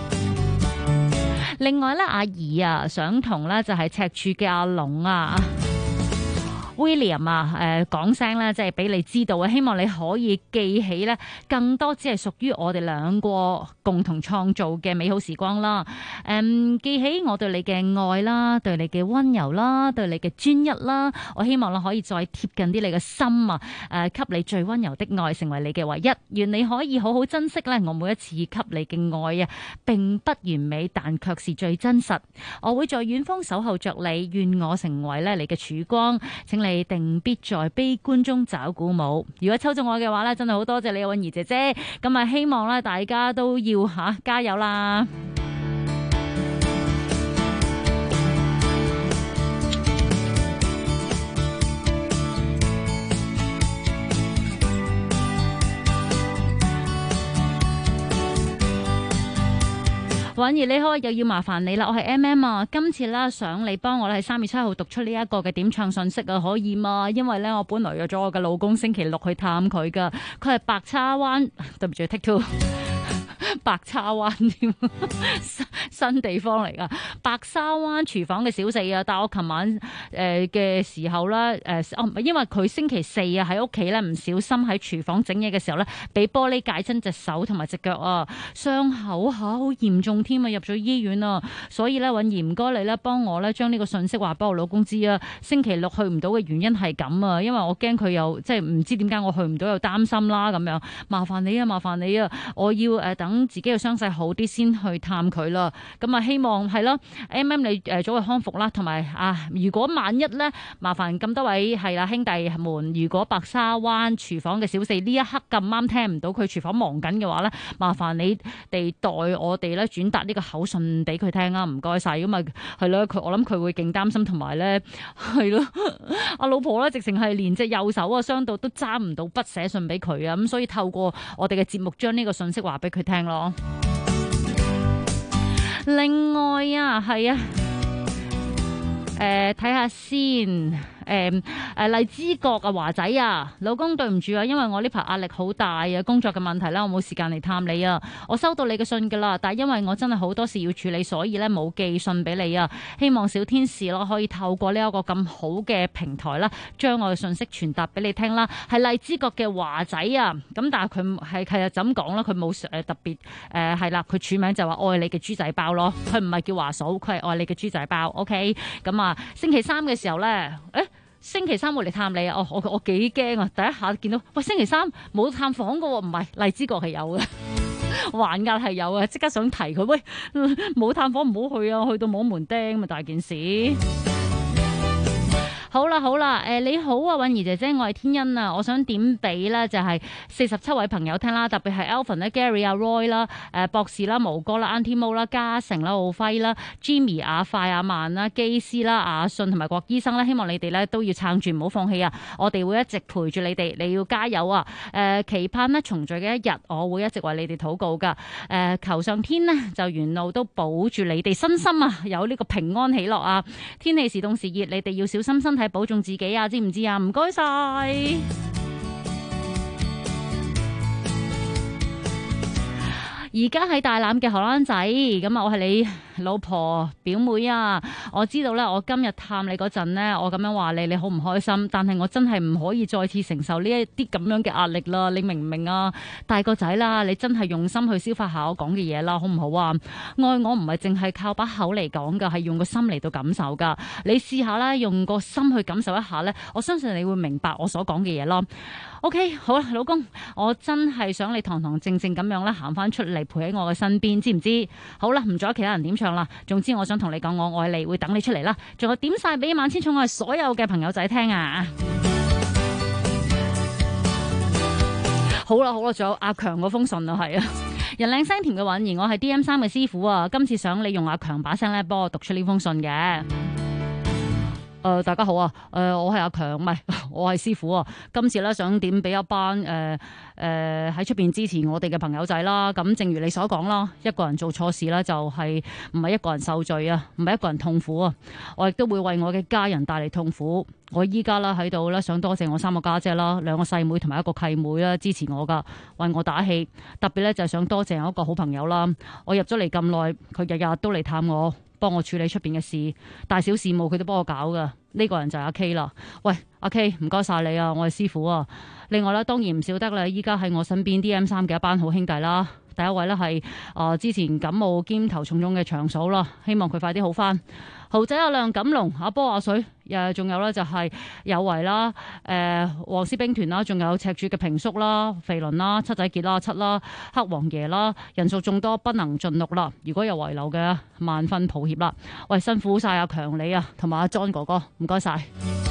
另外咧，阿姨啊，想同咧就係赤柱嘅阿龍啊。William 啊，講聲咧，即係俾你知道啊，希望你可以記起咧更多只係屬於我哋兩個共同創造嘅美好時光啦。記起我對你嘅愛啦，對你嘅溫柔啦，對你嘅專一啦，我希望你可以再貼近啲你嘅心啊，給你最溫柔的愛，成為你嘅唯一。願你可以好好珍惜咧，我每一次給你嘅愛啊，並不完美，但卻是最真實。我會在遠方守候着你，願我成為咧你嘅曙光。請你定必在悲觀中找鼓舞。如果抽中我嘅話咧，真係好多謝你，允兒姐姐。咁啊，希望咧大家都要加油啦！允兒你好，又要麻煩你啦，我係 MM 啊，今次啦想你幫我咧喺3月7號讀出呢一個嘅點唱信息啊，可以嗎？因為咧我本來約咗我嘅老公星期6去探佢噶，佢係白沙灣，對唔住 take two 白沙灣添，新地方嚟噶。白沙灣廚房嘅小四啊，但係我琴晚嘅時候咧，因為佢星期4啊喺屋企咧唔小心喺廚房整嘢嘅時候咧，俾玻璃界親隻手同埋隻腳啊，傷口好嚴重添啊，入咗醫院啊。所以咧，允兒唔該你咧，幫我咧將呢個信息話俾我老公知啊。星期6去唔到嘅原因係咁啊，因為我驚佢又即係唔知點解我去唔到又擔心啦咁樣。麻煩你啊，麻煩你啊，我要等自己嘅傷勢好啲先去探佢啦。咁啊，希望係咯，MM 你早日康復啦，同埋如果萬一咧，麻煩咁多位係啦兄弟們，如果白沙灣廚房嘅小四呢一刻咁啱聽唔到佢廚房忙緊嘅話咧，麻煩你哋代我哋咧轉達呢個口信俾佢聽啊，唔該晒。咁啊係咯，我諗佢會勁擔心，同埋咧係咯，阿老婆咧直情係連隻右手啊傷到都揸唔到筆寫信俾佢啊，咁所以透過我哋嘅節目將呢個信息話俾佢聽咯。另外啊，係啊，睇下先。荔枝角啊，華仔啊，老公對唔住啊，因為我呢排壓力好大啊，工作嘅問題啦，我冇時間嚟探你啊。我收到你嘅信噶啦，但係因為我真係好多事要處理，所以咧冇寄信俾你啊。希望小天使咯可以透過呢一個咁好嘅平台啦，將我嘅信息傳達俾你聽啦。係荔枝角嘅華仔啊，咁但係佢係就咁講啦，佢冇特別係啦，佢署名就話愛你嘅豬仔包咯，佢唔係叫華嫂，佢係愛你嘅豬仔包。OK， 咁啊，星期3嘅時候咧，星期3會嚟探你啊！我幾驚啊！第一下見到喂，星期3冇探訪噶喎，唔係荔枝角係有嘅，環押係有嘅，即刻想提佢喂，冇探訪唔好去啊，去到冇門釘咪大件事。好啦，你好啊，允兒姐姐，我係天恩啊，我想點俾咧就係47位朋友聽啦，特別係 Alvin 咧、Gary 啊、Roy 啦、博士啦、毛哥啦、Auntie Mo 啦、嘉誠啦、奧輝啦、Jimmy 阿快阿曼啦、基斯啦、阿信同埋郭醫生啦，希望你哋咧都要撐住，唔好放棄啊！我哋會一直陪住你哋，你要加油啊！期盼咧重聚嘅一日，我會一直為你哋禱告噶。求上天呢，就沿路都保住你哋身心啊，有呢個平安喜樂啊！天氣時凍時熱，你哋要小心身體，保重自己啊，知唔知啊？唔該晒。而家喺大欖嘅荷蘭仔，咁啊，我係你老婆表妹啊！我知道咧，我今日探你嗰陣呢，我咁樣話你好唔開心，但係我真係唔可以再次承受呢一啲咁樣嘅壓力啦！你明唔明啊？大個仔啦，你真係用心去消化下我講嘅嘢啦，好唔好啊？愛我唔係淨係靠把口嚟講噶，係用個心嚟到感受噶。你試下啦，用個心去感受一下呢，我相信你會明白我所講嘅嘢咯。OK， 好啦，老公，我真係想你堂堂正正咁樣咧行翻出嚟陪喺我嘅身邊，知唔知？好啦，唔阻其他人點唱啦。總之我想同你講，我愛你，會等你出嚟啦。仲有點晒俾萬千寵愛所有嘅朋友仔聽啊！ 好啦，仲有阿強嗰封信啊，係啊，人靚聲甜嘅允兒，我係 DM3 嘅師傅啊，今次想利用阿強把聲咧，幫我讀出呢封信嘅。大家好啊，我係阿強，唔係我係師傅啊。今次咧想點俾一班喺出邊支持我哋嘅朋友仔啦。咁正如你所講啦，一個人做錯事咧就係唔係一個人受罪啊，唔係一個人痛苦啊。我亦都會為我嘅家人帶嚟痛苦。我依家啦喺度咧想多謝我3個家姐啦，2個細妹同埋1個契妹啦，支持我噶，為我打氣。特別咧就係想多謝我一個好朋友啦。我入咗嚟咁耐，佢日日都嚟探我，幫我處理出邊嘅事，大小事務佢都幫我搞噶。呢個人就係阿 K 啦。喂，阿 K， 唔該晒你啊，我係師傅啊。另外咧，當然唔少得啦，依家喺我身邊 DM3 嘅一班好兄弟啦。第一位咧係之前感冒兼頭重中嘅長嫂啦，希望佢快啲好翻。豪仔阿亮、錦龍、阿波、阿水，仲有咧就係有為啦、黃絲兵團啦，仲有赤柱嘅平叔啦、肥倫啦、七仔傑啦、七啦、黑王爺啦，人數眾多不能盡錄啦。如果有遺留嘅，萬分抱歉啦。喂，辛苦晒阿強你啊，同埋阿 John 哥哥，唔該晒。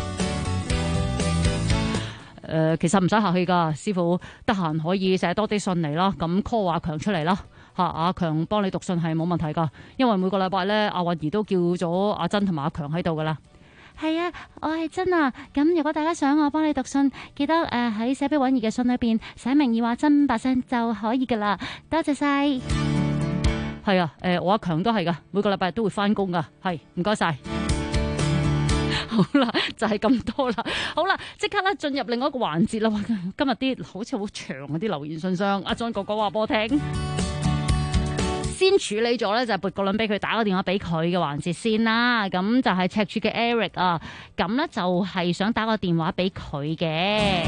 其實唔使客氣噶，師傅得閒可以寫多啲信嚟啦，咁 call 阿強出嚟啦。阿強幫你讀信係冇問題噶，因為每個禮拜咧，阿韻兒都叫咗阿珍同埋阿強喺度噶啦。 係啊，我係珍啊。咁如果大家想我幫你讀信，記得喺寫俾韻兒嘅信裏邊寫明要話珍把聲就可以噶啦。多謝晒。 係啊，我阿強都係噶，每個禮拜都會翻工噶。係，唔該晒。好啦，就係咁多啦。好啦，即刻咧進入另外一個環節啦。今日啲好似好長嗰啲留言信箱，阿 John 哥哥話俾我聽。先處理咗咧就係撥個輪俾佢，打個電話俾佢嘅環節先啦。咁就係赤柱嘅 Eric 啊，咁咧就係想打個電話俾佢嘅。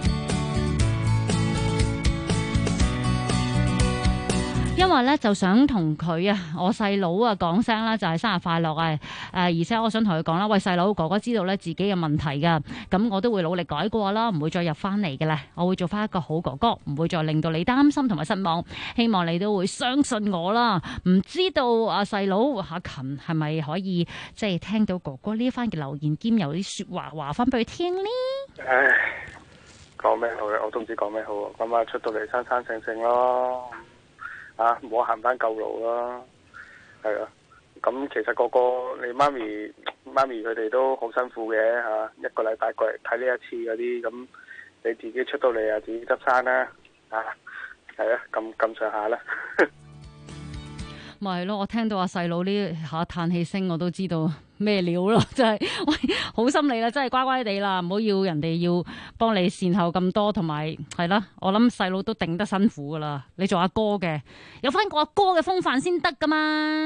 因為咧就想同佢啊，我細佬啊講聲啦，就係生日快樂啊！而且我想同佢講啦，喂，細佬，哥哥知道咧自己嘅問題噶，咁我都會努力改過啦，唔會再入翻嚟嘅啦，我會做翻一個好哥哥，唔會再令到你擔心同埋失望。希望你都會相信我啦。唔知道阿細佬阿勤係咪可以即係聽到哥哥呢一番嘅留言兼有啲說話話翻俾佢聽呢？ 唉，講咩好咧？我都唔知講咩好。咁啊，出到嚟生生性性咯。唔好行翻舊路咯，係啊。咁其實個你媽咪佢哋都好辛苦嘅嚇，一個禮拜過嚟睇呢一次嗰啲，咁你自己出到嚟啊，自己執生啦，係啊，咁上下啦。 咪係咯，我聽到阿細佬呢下嘆氣聲，我都知道咩料咯，真係喂，好心你啦，真係乖乖地啦，唔好要人哋要幫你善後咁多，同埋係啦，我諗細佬都頂得辛苦噶啦，你做阿哥嘅，有翻個阿哥嘅風範先得噶嘛。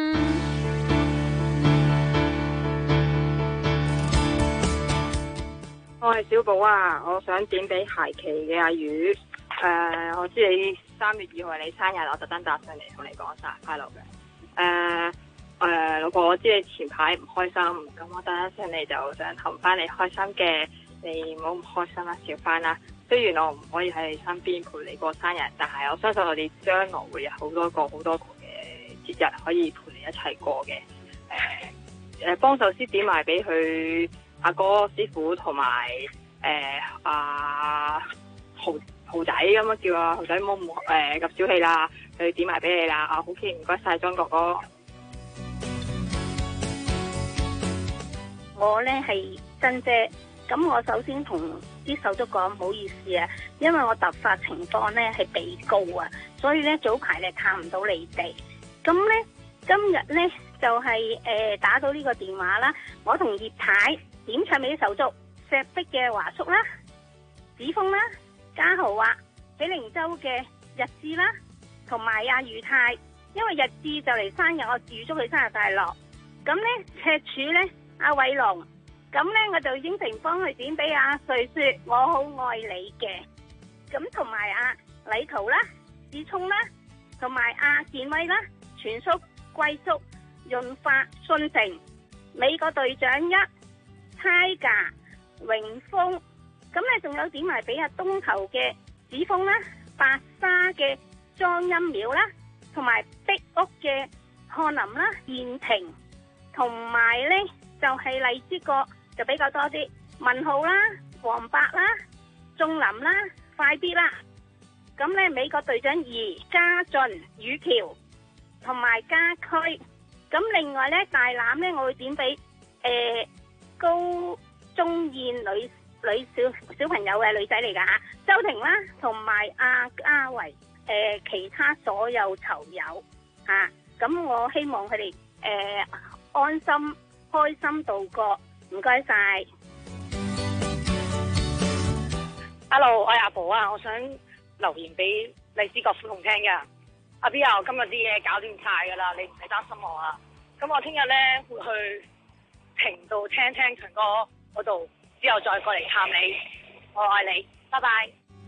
我係小寶啊，我想點俾鞋期嘅阿宇。我知你3月2號係你生日，我特登打上嚟同你講生日快樂嘅。老婆，我知你前排唔開心，咁我打上嚟就想氹翻你開心嘅，你唔好唔開心啦，笑翻啦。雖然我唔可以喺你身邊陪你過生日，但係我相信我哋將來會有好多個嘅節日可以陪你一齊過嘅。幫手先點埋俾佢阿哥師傅同埋豪仔咁樣叫啊，豪仔冇咁小氣啦，佢點埋俾你啦。好嘅，唔該晒，莊哥哥。 我呢係珍姐，咁我首先同啲手足講唔好意思啊，因為我突發情況呢係被告啊，所以呢早排呢探唔到你哋。咁呢今日呢就係打到呢個電話啦，我同葉太點唱俾啲手足，石壁嘅華叔啦，子峰啦，家豪啊，喜靈洲嘅日志啦，同埋阿余太，因為日志就嚟生日，我預祝佢生日快樂。咁呢赤柱呢，阿偉龍，咁呢我就應承幫佢點俾阿瑞雪，我好愛你嘅。咁同埋阿禮圖啦，志聰啦，同埋阿健威啦，全叔、貴叔、潤發、信成、美國隊長一、Tiger、榮豐。咁咧仲有點埋俾阿東頭嘅子峰啦，白沙嘅莊音廟啦，同埋壁屋嘅漢林啦，燕婷，同埋咧就係荔枝角就比較多啲，文浩啦，黃伯啦，仲林啦，快啲啦， 咁咧美國隊長2家俊、羽喬同埋家駒。咁另外咧大欖咧我會點俾高中燕女小朋友嘅女仔嚟㗎嚇，周婷啦，同埋阿嘉維其他所有囚友嚇。咁我希望佢哋安心開心度過，唔該晒。 Hello， 我係阿寶啊，我想留言俾荔枝角富紅聽㗎。阿 B 啊，今日啲嘢搞掂晒㗎啦，你唔使擔心我啊。咁我聽日咧會去屏度聽強哥嗰度，之後再過嚟探你。我愛你，拜拜。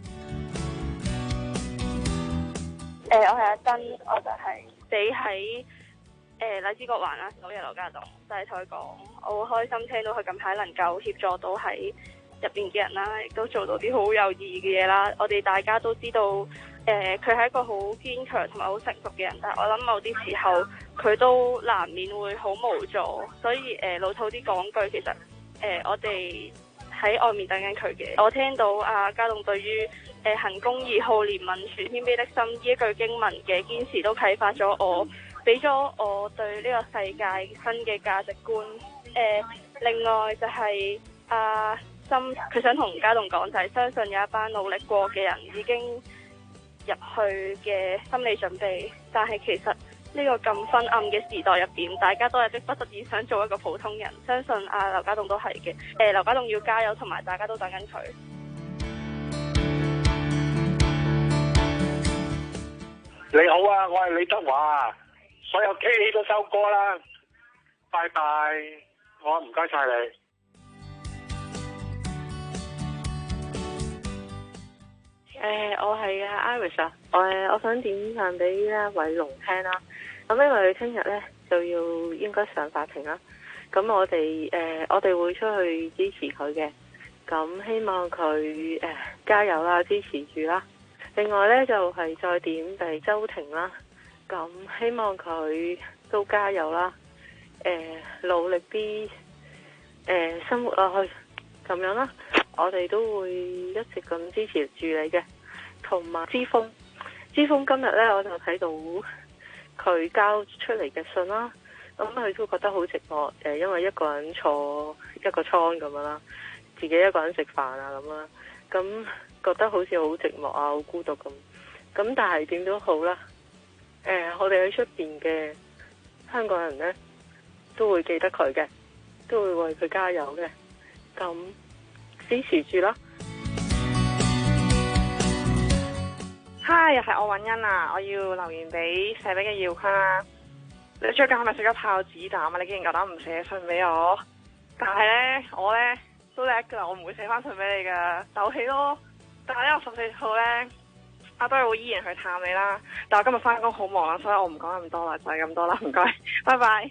我係阿珍，我就係死喺荔枝角環啦，9日劉家棟，就係同佢講，我好開心聽到佢近排能夠協助到喺入邊嘅人啦，亦都做到啲好有意義嘅嘢啦。我哋大家都知道，佢係一個好堅強同埋好成熟嘅人，但係我諗某啲時候佢都難免會好無助，所以老土啲講句，其實我哋喺外面等緊佢嘅。我聽到阿家棟對於行公義、好憐憫、存謙卑的心呢一句經文嘅堅持，都啟發咗我，俾咗我對呢個世界新嘅價值觀。另外就係佢想同家棟講就係相信有一班努力過嘅人已經入去嘅心理準備，但係其實呢個咁昏暗嘅時代入邊，大家都係迫不得已想做一個普通人。相信劉家棟都係嘅。劉家棟要加油，同埋大家都等緊佢。 你好啊，我係李德華，所有機器都收歌啦，拜拜，我唔該晒你。 我係Iris 啊，我想點唱俾阿偉龍聽啦。咁因為佢聽日咧就要應該上法庭啦，咁我哋會出去支持佢嘅，咁希望佢加油啦，支持住啦。另外咧就係再點俾周庭啦，咁希望佢都加油啦，努力啲生活落去咁樣啦。我哋都會一直咁支持住你嘅，同埋之鋒今日呢，我就睇到佢交出嚟嘅信啦，咁佢都覺得好寂寞，因為一個人坐一個倉咁樣啦，自己一個人食飯啊咁啦，咁覺得好似好寂寞啊，好孤獨咁。咁但係點都好啦，我哋喺出邊嘅香港人呢，都會記得佢嘅，都會為佢加油嘅，咁支持住啦。嗨，又係我允欣啊！我要留言俾寫俾嘅耀坤啊！你最近係咪食咗炮子彈啊？你竟然夠膽唔寫信俾我？但係咧，我咧都叻噶，我唔會寫翻信俾你噶，鬥氣咯。但係咧，我14號咧，阿都係會依然去探你啦。但係我今日翻工好忙啦，所以我唔講咁多啦，就係咁多啦，唔該，拜拜。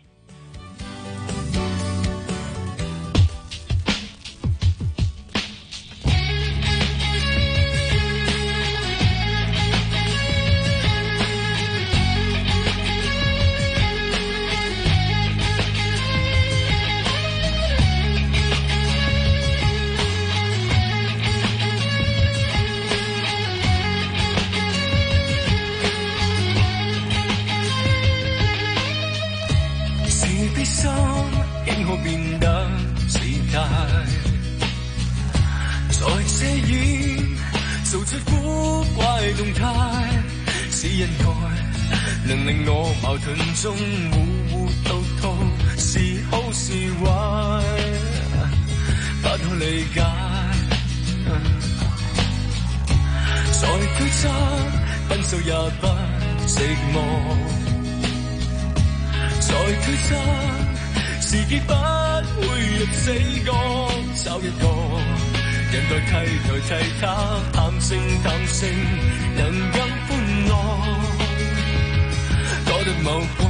變得世界在遮掩，做出古怪動態，是人愛能令我矛盾中糊糊塗塗，是好是壞，不可理解。在推測分手也不寂寞，在推測時機不會入死角，找一個人代替他，談性人更歡樂，多得某君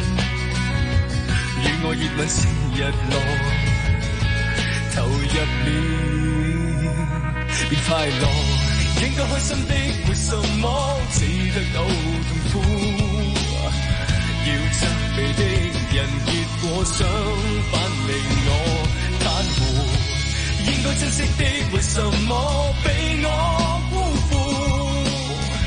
與我熱吻是日落，投入了便快樂，應該開心的為什麼只得到痛苦？要責備的人結果相反令我袒護，應該珍惜的為什麼被我辜負？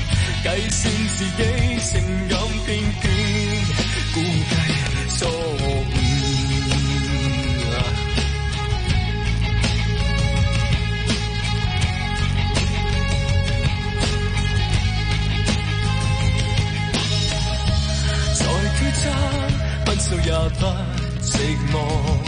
我，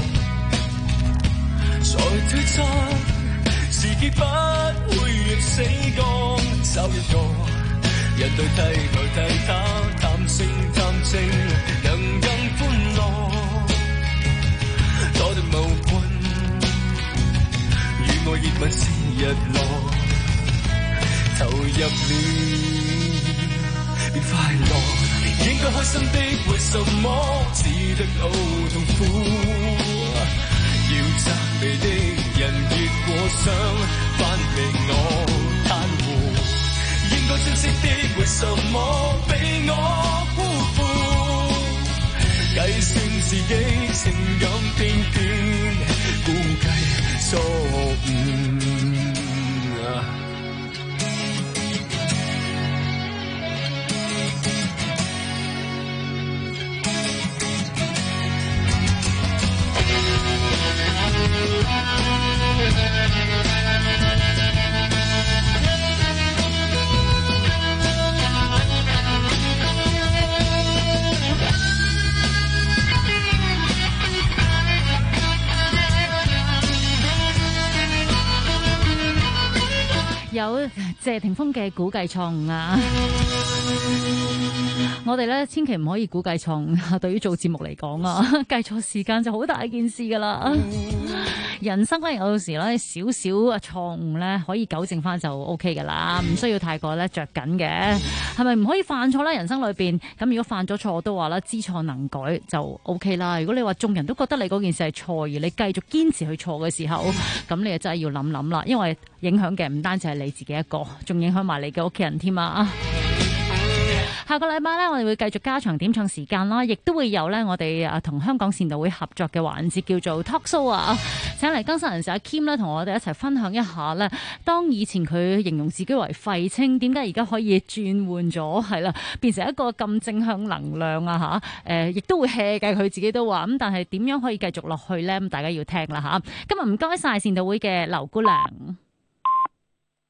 在推測時機不會若死光，找一個人代替他談情能更歡樂，多得無君與我熱吻是日落，投入了便快樂。應該開心的為什麼只得好痛苦？要責備的人結果想翻命我袒護，應該珍惜的為什麼被我辜負？計算自己情感偏偏估計錯誤。 有謝霆鋒嘅估計錯誤啊！我哋咧千祈唔可以估計錯誤啊！對於做節目嚟講啊，計錯時間就好大件事噶啦。人生咧有時咧少少錯誤咧可以糾正翻就 OK 噶啦，唔需要太過咧着緊嘅。係咪唔可以犯錯咧？人生裏邊咁，如果犯咗錯都話啦，知錯能改就 OK 啦。如果你話眾人都覺得你嗰件事係錯，而你繼續堅持去錯嘅時候，咁你就真係要諗諗啦，因為影響嘅唔單止係你自己一個，仲影響埋你嘅屋企人添啊！下個禮拜咧，我哋會繼續加長點唱時間啦，亦都會有咧我哋同香港善導會合作嘅環節，叫做 Talk Show 啊！請嚟更新人士阿 Kim 咧，同我哋一齊分享一下咧，當以前佢形容自己為廢青，點解而家可以轉換咗係啦，變成一個咁正向能量啊嚇！亦都會 hea 嘅，佢自己都話咁，但係點樣可以繼續落去咧？咁大家要聽啦嚇！今日唔該晒善導會嘅劉姑娘。